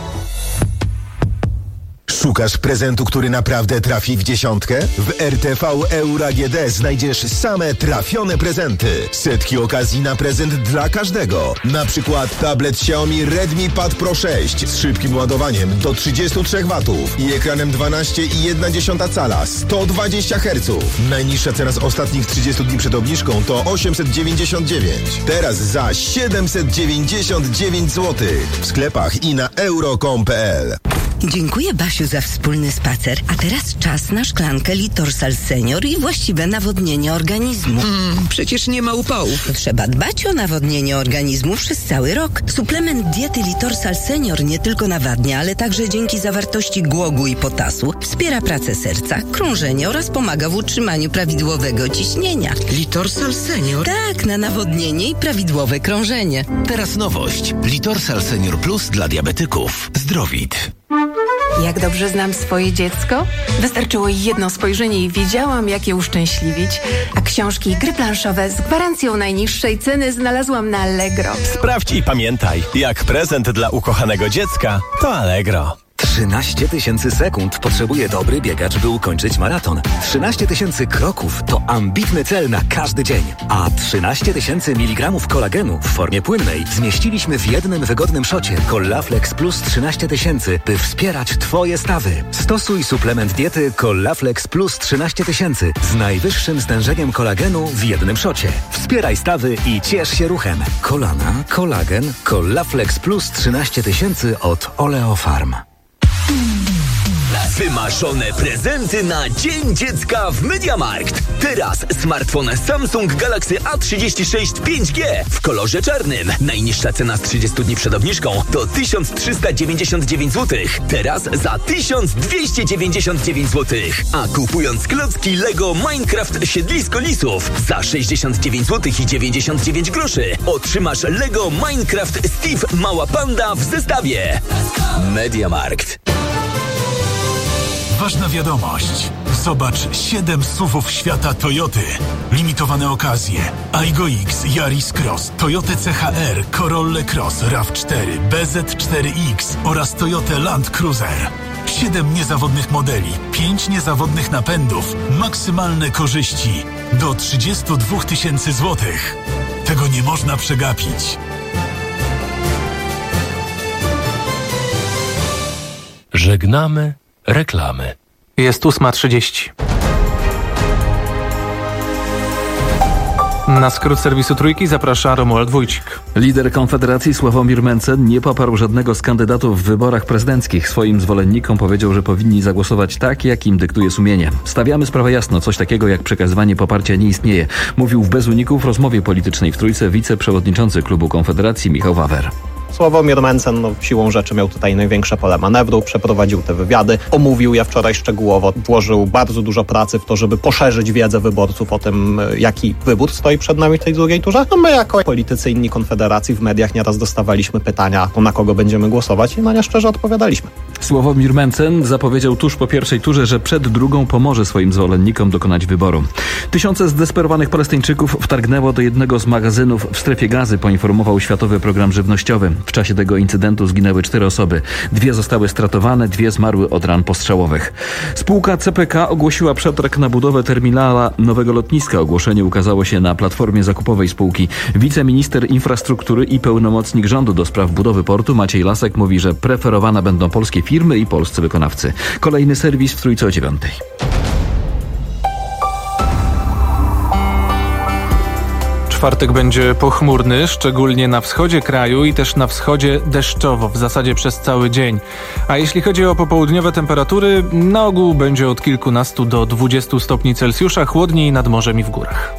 Szukasz prezentu, który naprawdę trafi w dziesiątkę? W R T V Euro A G D znajdziesz same trafione prezenty. Setki okazji na prezent dla każdego. Na przykład tablet Xiaomi Redmi Pad Pro sześć z szybkim ładowaniem do trzydziestu trzech watów i ekranem dwanaście i jedna dziesiąta cala, sto dwadzieścia herców. Najniższa cena z ostatnich trzydziestu dni przed obniżką to osiemset dziewięćdziesiąt dziewięć. Teraz za siedemset dziewięćdziesiąt dziewięć złotych w sklepach i na euro kropka com kropka p l.
Dziękuję, Basiu, za wspólny spacer. A teraz czas na szklankę Litorsal Senior i właściwe nawodnienie organizmu.
Mm, przecież nie ma upałów.
Trzeba dbać o nawodnienie organizmu przez cały rok. Suplement diety Litorsal Senior nie tylko nawadnia, ale także dzięki zawartości głogu i potasu wspiera pracę serca, krążenie oraz pomaga w utrzymaniu prawidłowego ciśnienia.
Litorsal Senior?
Tak, na nawodnienie i prawidłowe krążenie.
Teraz nowość. Litorsal Senior Plus dla diabetyków. Zdrowit.
Jak dobrze znam swoje dziecko? Wystarczyło jedno spojrzenie i wiedziałam, jak je uszczęśliwić. A książki i gry planszowe z gwarancją najniższej ceny znalazłam na Allegro.
Sprawdź i pamiętaj, jak prezent dla ukochanego dziecka to Allegro.
trzynaście tysięcy sekund potrzebuje dobry biegacz, by ukończyć maraton. trzynaście tysięcy kroków to ambitny cel na każdy dzień. A trzynaście tysięcy miligramów kolagenu w formie płynnej zmieściliśmy w jednym wygodnym szocie Collaflex Plus trzynaście tysięcy, by wspierać Twoje stawy. Stosuj suplement diety Collaflex Plus trzynaście tysięcy z najwyższym stężeniem kolagenu w jednym szocie. Wspieraj stawy i ciesz się ruchem. Kolana, kolagen, Collaflex Plus trzynaście tysięcy od Oleofarm.
Wymarzone prezenty na Dzień Dziecka w MediaMarkt. Teraz smartfon Samsung Galaxy A trzydzieści sześć pięć G w kolorze czarnym. Najniższa cena z trzydziestu dni przed obniżką to tysiąc trzysta dziewięćdziesiąt dziewięć złotych. Teraz za tysiąc dwieście dziewięćdziesiąt dziewięć złotych. A kupując klocki Lego Minecraft Siedlisko Lisów za sześćdziesiąt dziewięć złotych i dziewięćdziesiąt dziewięć groszy otrzymasz Lego Minecraft Steve Mała Panda w zestawie. MediaMarkt.
Ważna wiadomość. Zobacz siedem S U V-ów świata Toyoty. Limitowane okazje. Aygo X, Yaris Cross, Toyota C H R, Corolla Cross, RAV cztery, B Z cztery X oraz Toyota Land Cruiser. siedem niezawodnych modeli, pięć niezawodnych napędów, maksymalne korzyści do trzydzieści dwa tysiące złotych. Tego nie można przegapić.
Żegnamy reklamy.
Jest ósma trzydzieści. Na skrót serwisu Trójki zaprasza Romuald Wójcik.
Lider Konfederacji Sławomir Mencen nie poparł żadnego z kandydatów w wyborach prezydenckich. Swoim zwolennikom powiedział, że powinni zagłosować tak, jak im dyktuje sumienie. Stawiamy sprawę jasno, coś takiego jak przekazywanie poparcia nie istnieje. Mówił w Bez Uników w rozmowie politycznej w Trójce wiceprzewodniczący klubu Konfederacji Michał Wawer.
Sławomir Mencen no, siłą rzeczy miał tutaj największe pole manewru, przeprowadził te wywiady, omówił je wczoraj szczegółowo, włożył bardzo dużo pracy w to, żeby poszerzyć wiedzę wyborców o tym, jaki wybór stoi przed nami w tej drugiej turze. No my jako politycy inni Konfederacji w mediach nieraz dostawaliśmy pytania, na kogo będziemy głosować i na nie szczerze odpowiadaliśmy.
Sławomir Mencen zapowiedział tuż po pierwszej turze, że przed drugą pomoże swoim zwolennikom dokonać wyboru. Tysiące zdesperowanych Palestyńczyków wtargnęło do jednego z magazynów w strefie Gazy, poinformował Światowy Program Żywnościowy. W czasie tego incydentu zginęły cztery osoby. Dwie zostały stratowane, dwie zmarły od ran postrzałowych. Spółka C P K ogłosiła przetarg na budowę terminala nowego lotniska. Ogłoszenie ukazało się na platformie zakupowej spółki. Wiceminister infrastruktury i pełnomocnik rządu do spraw budowy portu Maciej Lasek mówi, że preferowane będą polskie firmy i polscy wykonawcy. Kolejny serwis w Trójce o dziewiątej.
Czwartek będzie pochmurny, szczególnie na wschodzie kraju i też na wschodzie deszczowo, w zasadzie przez cały dzień. A jeśli chodzi o popołudniowe temperatury, na ogół będzie od kilkunastu do dwudziestu stopni Celsjusza, chłodniej nad morzem i w górach.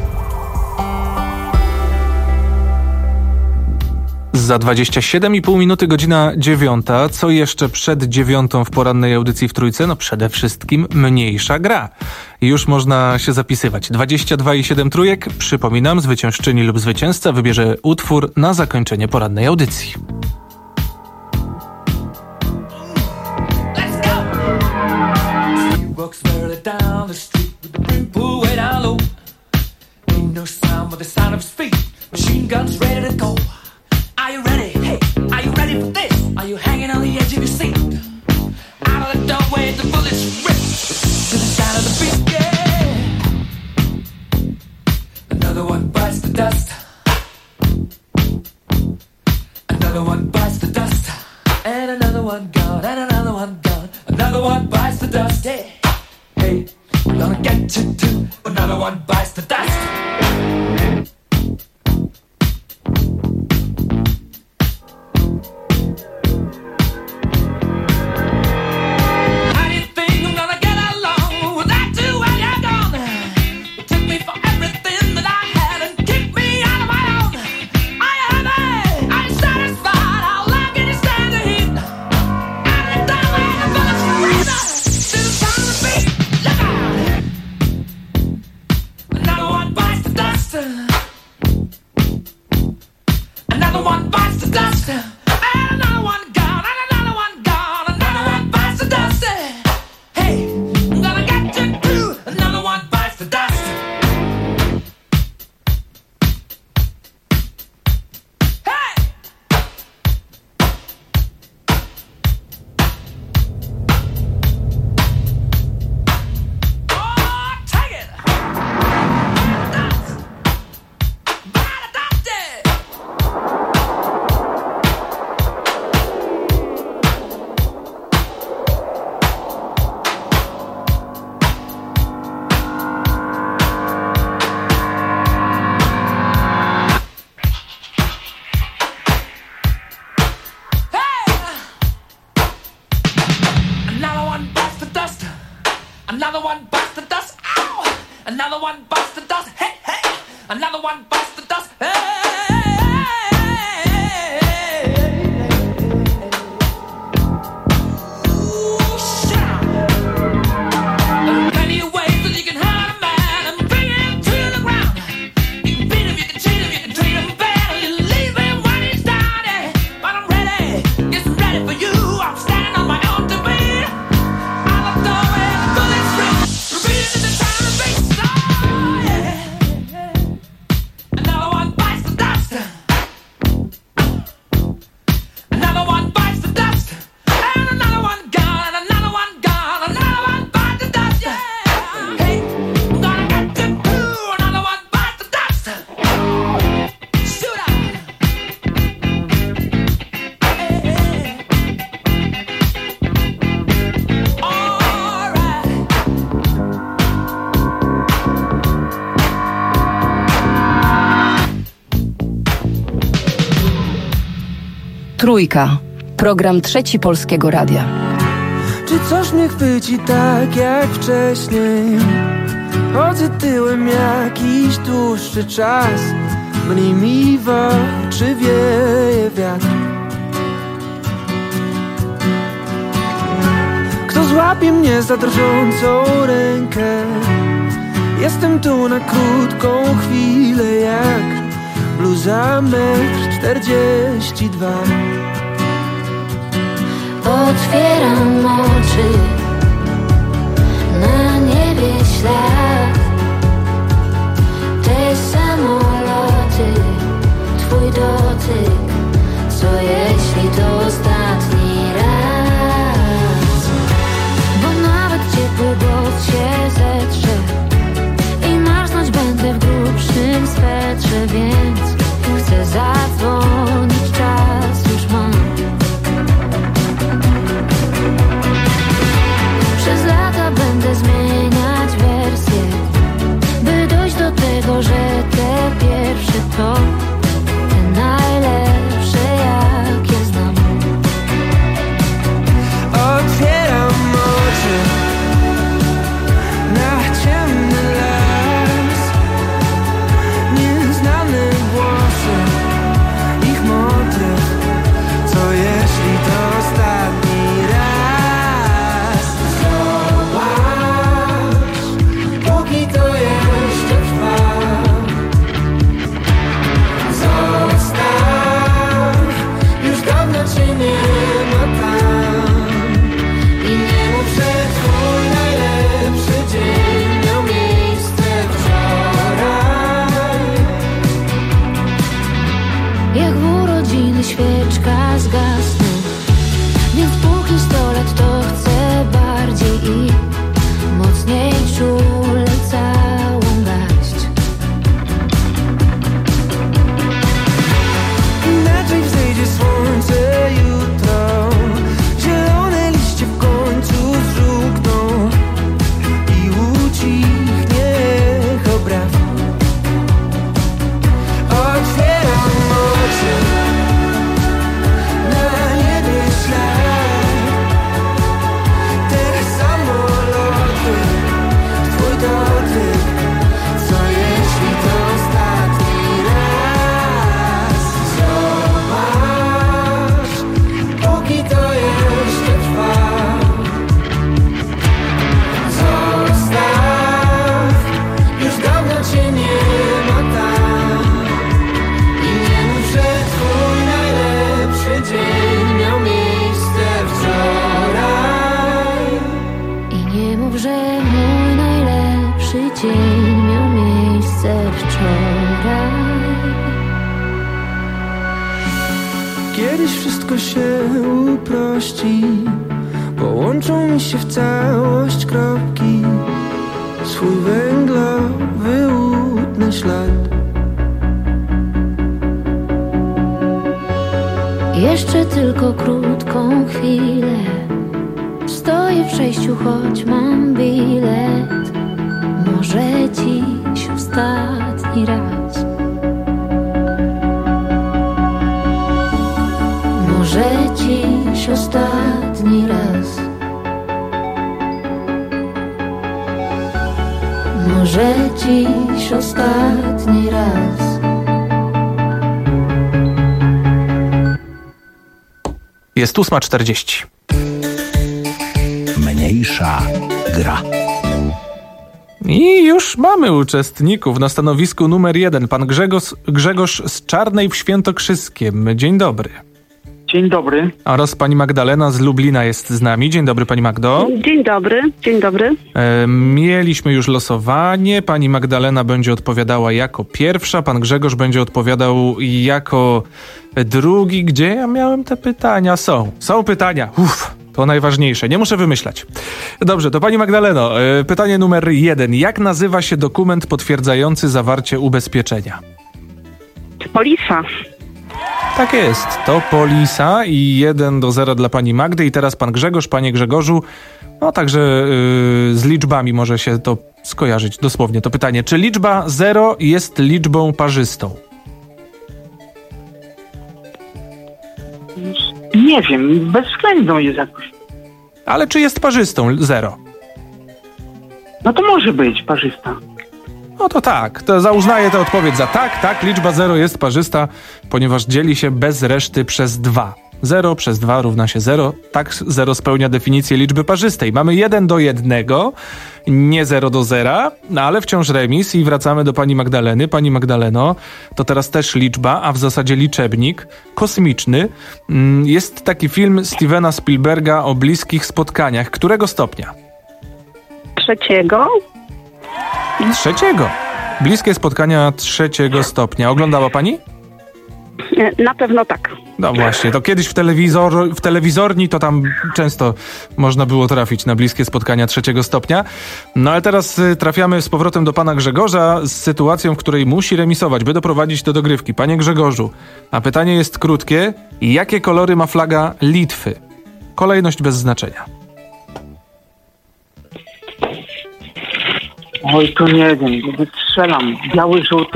Za dwadzieścia siedem i pół minuty godzina dziewiąta. Co jeszcze przed dziewiątą w porannej audycji w Trójce? No przede wszystkim mniejsza gra. Już można się zapisywać. dwadzieścia dwa i siedem trójek. Przypominam, zwyciężczyni lub zwycięzca wybierze utwór na zakończenie porannej audycji.
Are you ready? Hey, are you ready for this? Are you hanging on the edge of your seat? Out of the doorway, the bullets rip to the sound of the beat, yeah. Another one bites the dust. Another one bites the dust. And another one gone, and another one gone. Another one bites the dust, yeah. Hey, we're gonna get you too. Another one bites the dust. Another one bites the dust, and another one gone, and another one gone, another one bites another one bites the dust. Hey, hey, another one bites the dust. Hey.
Trójka. Program Trzeci Polskiego Radia.
Czy coś mnie chwyci tak jak wcześniej? Chodzę tyłem jakiś dłuższy czas. Mniej mi w oczy wieje wiatr. Kto złapie mnie za drżącą rękę? Jestem tu na krótką chwilę jak bluza metr czterdzieści dwa.
Otwieram oczy, na niebie ślad. Te samoloty, twój dotyk. Co jeśli to ostatni raz? Bo nawet ciepły głos się zetrze i marznąć będę w grubszym swetrze, więc chcę zadzwonić, czas już mam. Przez lata będę zmieniać wersję, by dojść do tego, że te pierwsze to te najlepsze, jakie znam.
Otwieram oczy na ciemny las. Nieznane głosy, ich motyw. Co jeśli to ostatni raz? Zobacz, póki to jeszcze trwa. Zostaw, już dawno cię nie ma tam. I nie mów, że twój najlepszy dzień miał miejsce wczoraj.
Jak w urodziny świeczka zgasnę, więc póki sto lat to chcę bardziej i mocniej czule całą garść.
Inaczej wzejdzie słońce jutro. Zielone liście w końcu zżółkną i ucichnie echo braw. Otwieram oczy, na niebie ślad. Te samoloty, twój dotyk. Co jeśli to ostatni raz? Zobacz, póki to jeszcze trwa. Zostaw, już dawno cię nie ma tam. I nie mów, że twój najlepszy dzień miał miejsce wczoraj.
I nie mów, że mój najlepszy dzień miał miejsce wczoraj.
Kiedyś wszystko się uprości, połączą mi się w całość kropki. Swój węglowy łudny ślad.
Jeszcze tylko krótką chwilę. Stoję w przejściu, choć mam bilet. Może dziś ostatni raz. Może dziś ostatni raz. Może że dziś ostatni raz.
Jest ósma czterdzieści.
Mniejsza gra.
I już mamy uczestników na stanowisku numer jeden. Pan Grzegorz, Grzegorz z Czarnej w Świętokrzyskiem. Dzień dobry.
Dzień dobry.
Oraz pani Magdalena z Lublina jest z nami. Dzień dobry, pani Magdo.
Dzień dobry, dzień dobry.
E, mieliśmy już losowanie. Pani Magdalena będzie odpowiadała jako pierwsza. Pan Grzegorz będzie odpowiadał jako drugi. Gdzie ja miałem te pytania? Są. Są pytania. Uff. To najważniejsze. Nie muszę wymyślać. Dobrze, to pani Magdaleno, pytanie numer jeden. Jak nazywa się dokument potwierdzający zawarcie ubezpieczenia?
Polisa.
Tak jest, to polisa i jeden do zera dla pani Magdy. I teraz pan Grzegorz, panie Grzegorzu, no także yy, z liczbami może się to skojarzyć dosłownie. To pytanie, czy liczba zero jest liczbą parzystą?
Nie wiem, bezwzględną jest jakoś.
Ale czy jest parzystą zero?
No to może być parzysta.
No to tak, to uznaję tę odpowiedź za tak, tak, liczba zero jest parzysta, ponieważ dzieli się bez reszty przez dwa. zero przez dwa równa się zero. Tak zero spełnia definicję liczby parzystej. Mamy jeden do jednego, nie zero do zera, no ale wciąż remis i wracamy do pani Magdaleny. Pani Magdaleno, to teraz też liczba, a w zasadzie liczebnik kosmiczny. Jest taki film Stevena Spielberga o bliskich spotkaniach. Którego stopnia?
Trzeciego.
Trzeciego. Bliskie spotkania trzeciego stopnia. Oglądała pani?
Na pewno tak.
No właśnie, to kiedyś w, telewizor, w telewizorni to tam często można było trafić na bliskie spotkania trzeciego stopnia. No ale teraz trafiamy z powrotem do pana Grzegorza z sytuacją, w której musi remisować, by doprowadzić do dogrywki. Panie Grzegorzu, a pytanie jest krótkie. Jakie kolory ma flaga Litwy? Kolejność bez znaczenia.
Oj, to nie wiem, strzelam. Biały, żółty.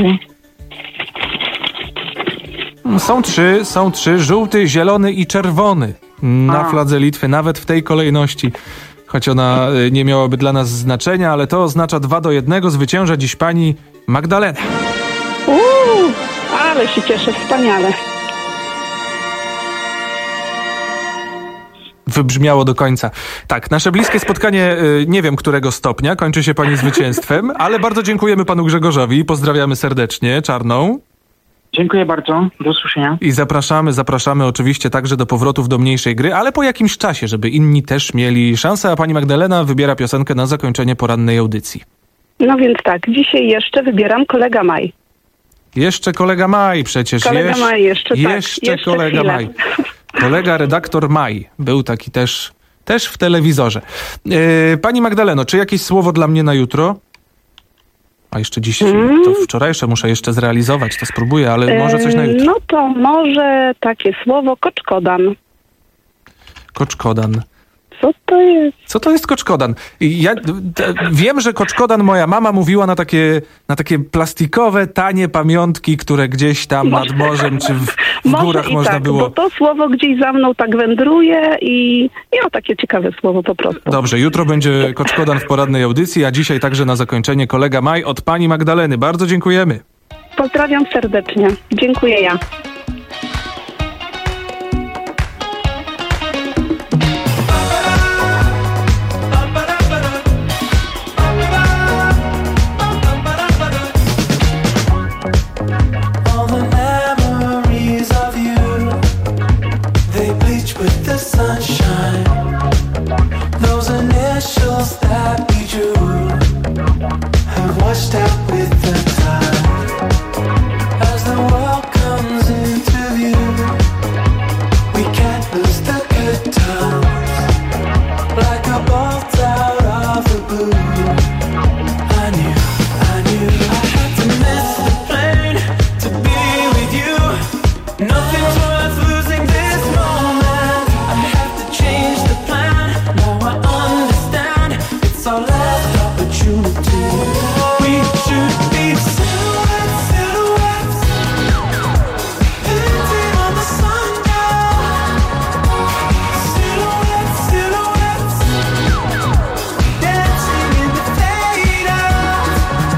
Są trzy, są trzy. Żółty, zielony i czerwony na A. fladze Litwy, nawet w tej kolejności. Choć ona nie miałaby dla nas znaczenia, ale to oznacza dwa do jednego. Zwycięża dziś pani Magdalena.
Uuu, ale się cieszę, wspaniale.
Wybrzmiało do końca. Tak, nasze bliskie spotkanie, nie wiem którego stopnia, kończy się pani zwycięstwem, ale bardzo dziękujemy panu Grzegorzowi. Pozdrawiamy serdecznie Czarną.
Dziękuję bardzo, do usłyszenia.
I zapraszamy, zapraszamy oczywiście także do powrotów do mniejszej gry, ale po jakimś czasie, żeby inni też mieli szansę, a pani Magdalena wybiera piosenkę na zakończenie porannej audycji.
No więc tak, dzisiaj jeszcze wybieram Kolega Maj.
Jeszcze Kolega Maj przecież.
Kolega
Jesz,
Maj, jeszcze tak.
Jeszcze,
jeszcze
Kolega
chwilę.
Maj. Kolega redaktor Maj. Był taki też, też w telewizorze. Yy, pani Magdaleno, czy jakieś słowo dla mnie na jutro? A jeszcze dziś, mm. to wczorajsze muszę jeszcze zrealizować, to spróbuję, ale może coś na jutro.
No to może takie słowo koczkodan.
Koczkodan.
Co to jest?
Co to jest koczkodan? Ja d- wiem, że koczkodan moja mama mówiła na takie, na takie plastikowe, tanie pamiątki, które gdzieś tam
Może-
nad morzem czy w, w
Może
górach
i
można
tak,
było...
bo to słowo gdzieś za mną tak wędruje i, i o takie ciekawe słowo po prostu.
Dobrze, jutro będzie koczkodan w porannej audycji, a dzisiaj także na zakończenie Kolega Maj od pani Magdaleny. Bardzo dziękujemy.
Pozdrawiam serdecznie. Dziękuję ja.
All the memories of you, they bleach with the sunshine. Those initials that we drew have washed out with the tide. As the world comes into view, we can't lose the good times. Like a bolt out of the blue, I knew, I knew I had to miss the plane to be with you. Nothing's worth losing this moment. I have to change the plan. Now I understand. It's our last opportunity. We should be silhouettes, silhouettes, painted on the sundown. Silhouettes, silhouettes, dancing in the fade out.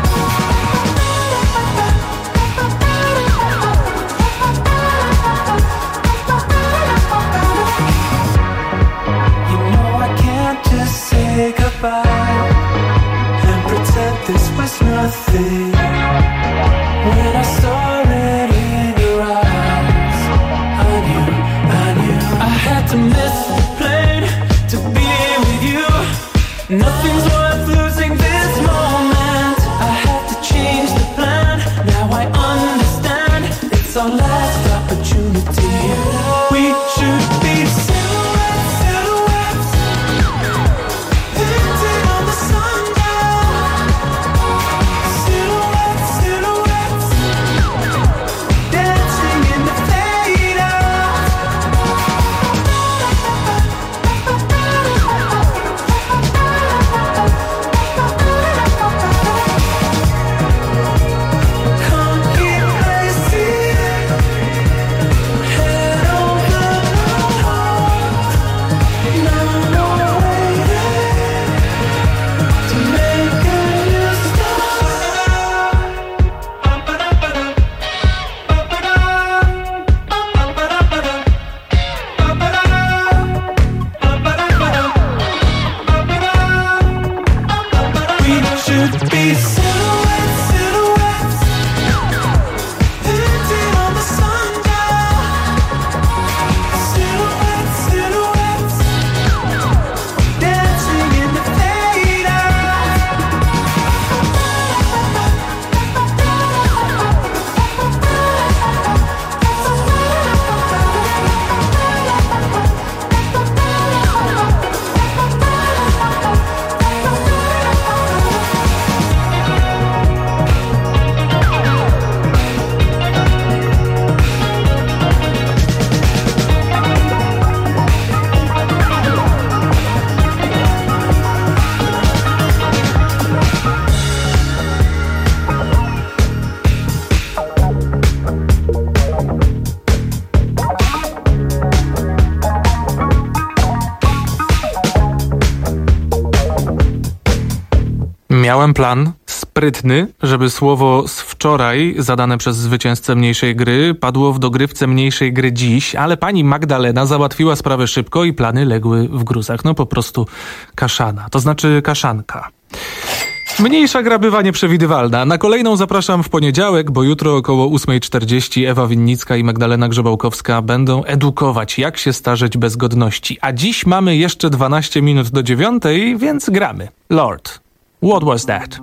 Miałem plan sprytny, żeby słowo z wczoraj, zadane przez zwycięzcę mniejszej gry, padło w dogrywce mniejszej gry dziś, ale pani Magdalena załatwiła sprawę szybko i plany legły w gruzach. No po prostu kaszana, to znaczy kaszanka. Mniejsza gra bywa nieprzewidywalna. Na kolejną zapraszam w poniedziałek, bo jutro około ósma czterdzieści Ewa Winnicka i Magdalena Grzebałkowska będą edukować, jak się starzeć bez godności. A dziś mamy jeszcze dwanaście minut do dziewiątej, więc gramy. Lord, what was that?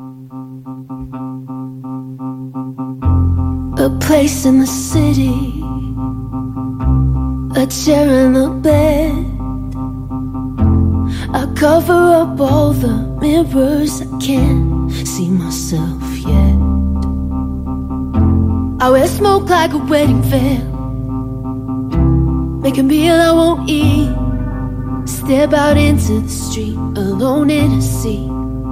A place in the city, a chair and a bed. I cover up all the mirrors, I can't see myself yet. I wear smoke like a wedding veil, make a meal I won't eat, step out into the street, alone in a sea.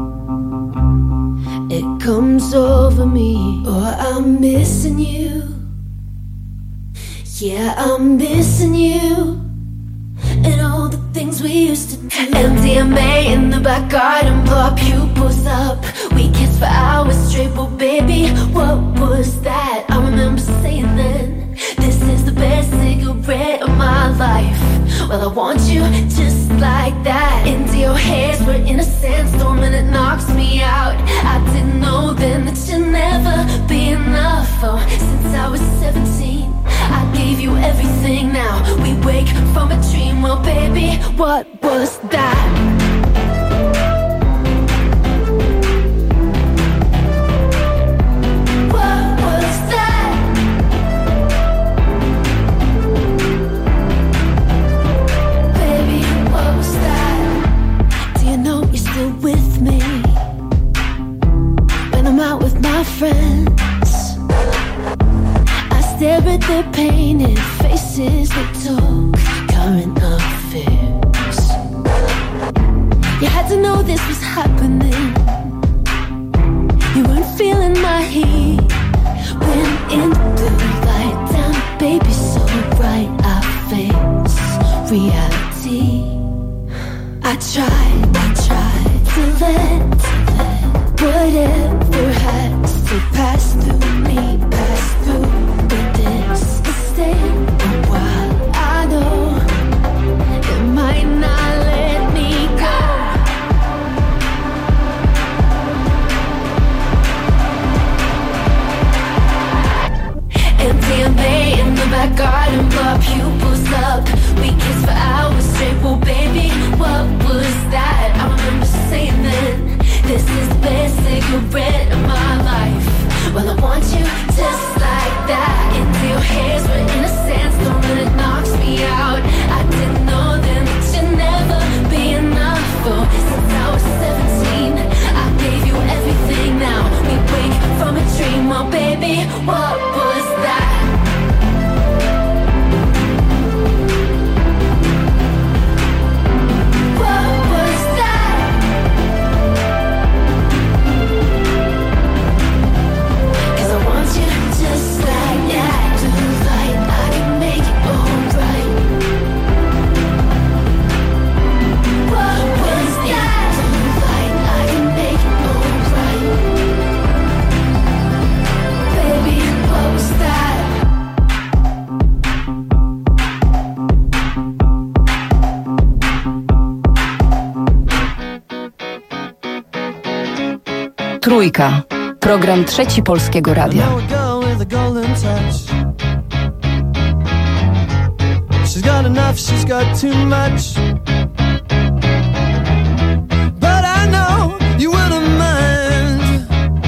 It comes over me, oh I'm missing you. Yeah, I'm missing you. And all the things we used to do. M D M A in the back garden, blow our pupils up. We kissed for hours straight, but baby, what was that? I remember saying then, this is the best cigarette of my life. Well, I want you just like that. Into your hairs, we're in a sandstorm and it knocks me out. I didn't know then that you'll never be enough. Oh, since I was seventeen, I gave you everything. Now we wake from a dream. Well, baby, what was that? What was that? Baby, what was that? Do you know you're still with me when I'm out with my friends? Stare at their painted faces, they talk current affairs. You had to know this was happening. You weren't feeling my heat when in the light down, baby, so bright I face reality. I tried, I tried to let, to let whatever has to pass through me, pass through. Stay a while, I know it might not let me go. M D M A in the back garden, blow our pupils up. We kissed for hours straight, well baby, what was that? I remember saying then, this is the best cigarette of my life. Well, I want you just like that. Into your hairs, we're in a sandstorm and it knocks me out. I didn't know then that you'd never be enough. Oh, since I was seventeen, I gave you everything. Now we wake from a dream. Oh, baby, what was that?
Trójka. Program Trzeci Polskiego Radia.
She's got enough, she's got too much. But I know you wouldn't mind.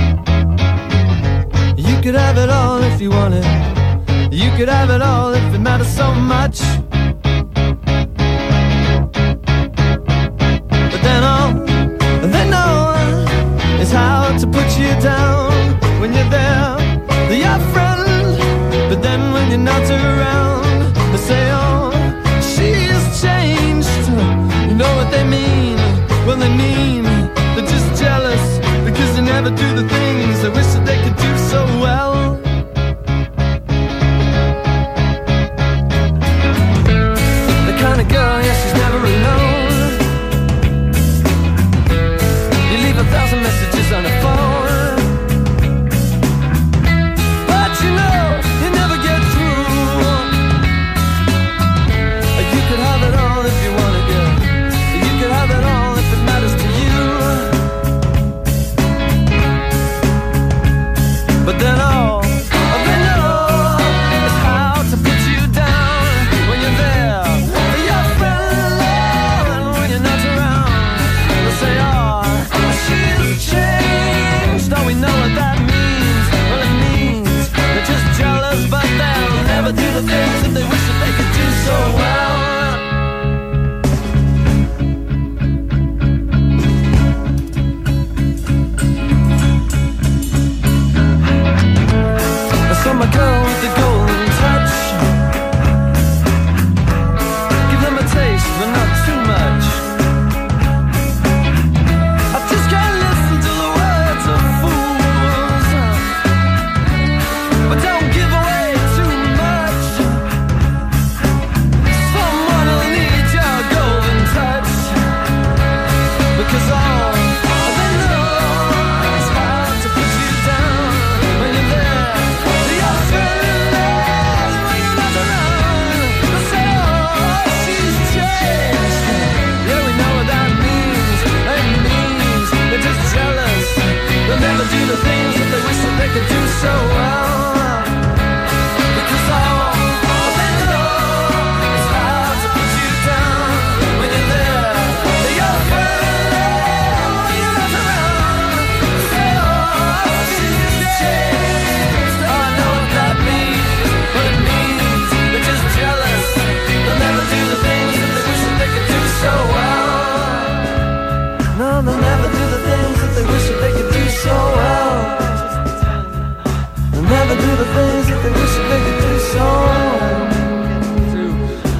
You could have it all if you wanted. You could have it all if it matters so much. But then all they know is how to put you down when you're there. They're your friend, but then when you're not around, they say, oh, she's changed. You know what they mean? Well, they mean they're just jealous because they never do the things they wish that they could do so well. The kind of girl, yeah, she's never alone. You leave a thousand messages on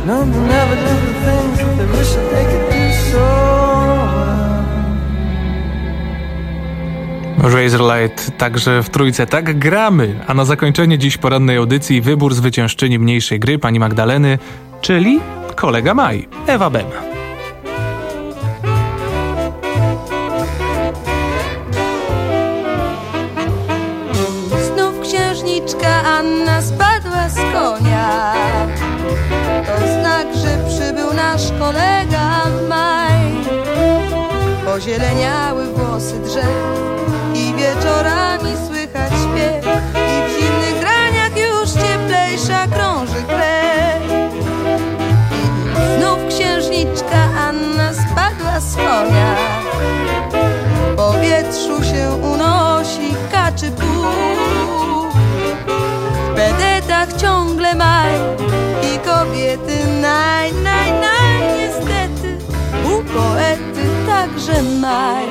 No, they never do the things that they wish that they could do so.
Razorlight także w trójce. Tak gramy. A na zakończenie dziś porannej audycji wybór zwyciężczyni mniejszej gry, pani Magdaleny, czyli kolega Maj, Ewa Bem.
Znów księżniczka Anna spadła z konia. To znak, że przybył nasz kolega Maj. Pozieleniały włosy drzew i wieczorami słychać śpiew, i w zimnych graniach już cieplejsza krąży krew. I znów księżniczka Anna spadła z konia. W powietrzu się unosi kaczy puch. W pedetach ciągle Maj i kobiety naj, naj, naj. Niestety u poety także Maj.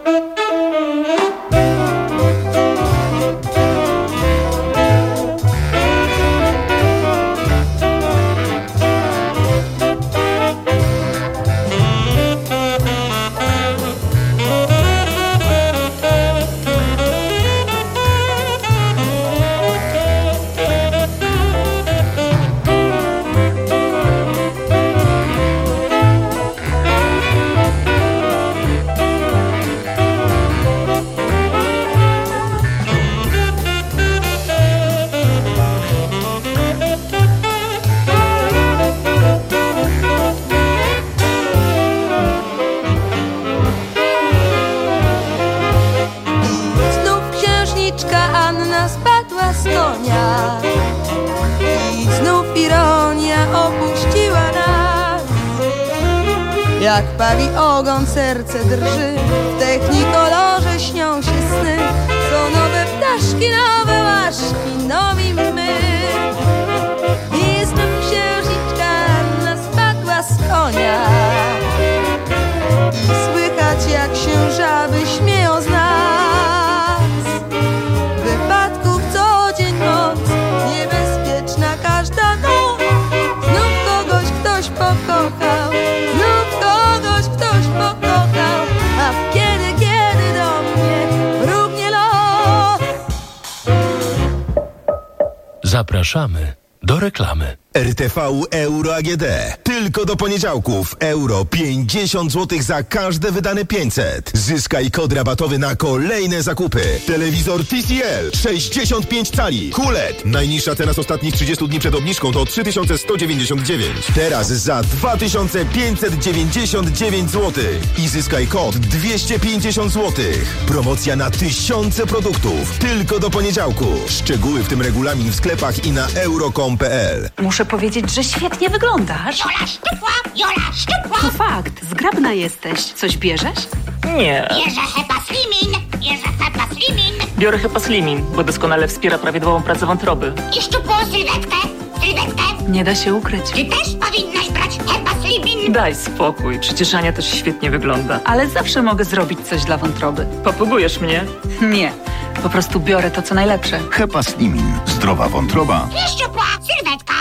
Jak pawi ogon, serce drży, w technikolorze śnią się sny. Są nowe ptaszki, nowe łaszki, nowi my. I znów księżniczka Anna spadła z konia. I słychać, jak się żaby śmieją z nas. Wypadków co dzień noc, niebezpieczna każda noc. Znów kogoś ktoś pokochał, a kiedy, kiedy do mnie równie los.
Zapraszamy do reklamy.
R T V Euro A G D. Tylko do poniedziałków. Euro pięćdziesiąt złotych za każde wydane pięćset. Zyskaj kod rabatowy na kolejne zakupy. Telewizor T C L sześćdziesiąt pięć cali. Q L E D. Najniższa cena z ostatnich trzydziestu dni przed obniżką to trzy tysiące sto dziewięćdziesiąt dziewięć. Teraz za dwa tysiące pięćset dziewięćdziesiąt dziewięć złotych. I zyskaj kod dwieście pięćdziesiąt złotych. Promocja na tysiące produktów. Tylko do poniedziałku. Szczegóły, w tym regulamin w sklepach i na euro kropka com kropka p l.
Muszę powiedzieć, że świetnie wyglądasz.
Jola szczupła, Jola szczupła.
To fakt, zgrabna jesteś. Coś bierzesz?
Nie. Bierze Hepa Slimin, bierze Hepa Slimin.
Biorę Hepa Slimin, bo doskonale wspiera prawidłową pracę wątroby.
I szczupłą sylwetkę, sylwetkę.
Nie da się ukryć.
Ty też powinnaś brać Hepa Slimin.
Daj spokój, przecież Ania też świetnie wygląda.
Ale zawsze mogę zrobić coś dla wątroby.
Popróbujesz mnie?
Nie, po prostu biorę to, co najlepsze.
Hepa Slimin. Zdrowa wątroba.
I szczupła sylwetka.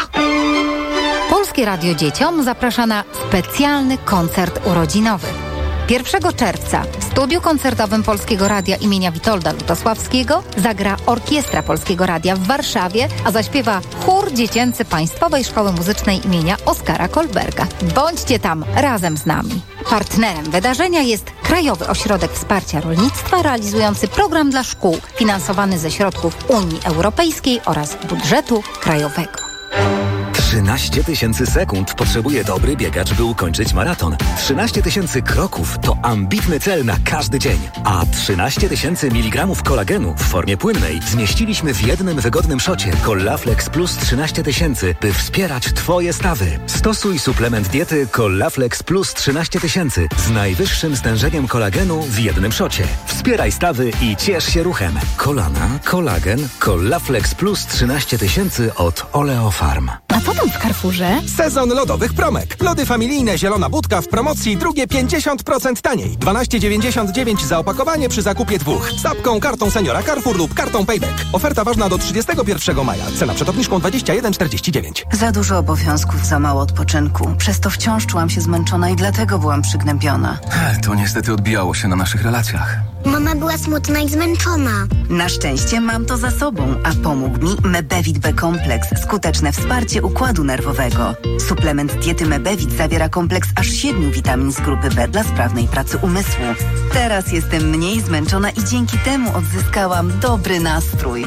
Polskie Radio Dzieciom zaprasza na specjalny koncert urodzinowy. pierwszego czerwca w studiu koncertowym Polskiego Radia imienia Witolda Lutosławskiego zagra Orkiestra Polskiego Radia w Warszawie, a zaśpiewa chór dziecięcy Państwowej Szkoły Muzycznej imienia Oskara Kolberga. Bądźcie tam razem z nami. Partnerem wydarzenia jest Krajowy Ośrodek Wsparcia Rolnictwa realizujący program dla szkół finansowany ze środków Unii Europejskiej oraz budżetu krajowego.
trzynaście tysięcy sekund potrzebuje dobry biegacz, by ukończyć maraton. trzynaście tysięcy kroków to ambitny cel na każdy dzień. A trzynaście tysięcy miligramów kolagenu w formie płynnej zmieściliśmy w jednym wygodnym szocie Collaflex Plus trzynaście tysięcy, by wspierać Twoje stawy. Stosuj suplement diety Collaflex Plus trzynaście tysięcy z najwyższym stężeniem kolagenu w jednym szocie. Wspieraj stawy i ciesz się ruchem. Kolana, kolagen, Collaflex Plus trzynaście tysięcy od Oleofarm.
A co tam w Carrefourze?
Sezon lodowych promek. Lody familijne zielona budka w promocji, drugie pięćdziesiąt procent taniej. dwanaście dziewięćdziesiąt dziewięć za opakowanie przy zakupie dwóch. Z apką, kartą seniora Carrefour lub kartą Payback. Oferta ważna do trzydziestego pierwszego maja. Cena przed obniżką dwadzieścia jeden czterdzieści dziewięć.
Za dużo obowiązków, za mało odpoczynku. Przez to wciąż czułam się zmęczona i dlatego byłam przygnębiona.
To niestety odbijało się na naszych relacjach.
Mama była smutna i zmęczona.
Na szczęście mam to za sobą, a pomógł mi Mebevit B-kompleks. Skuteczne wsparcie układu nerwowego. Suplement diety Mebevit zawiera kompleks aż siedmiu witamin z grupy B dla sprawnej pracy umysłu. Teraz jestem mniej zmęczona i dzięki temu odzyskałam dobry nastrój.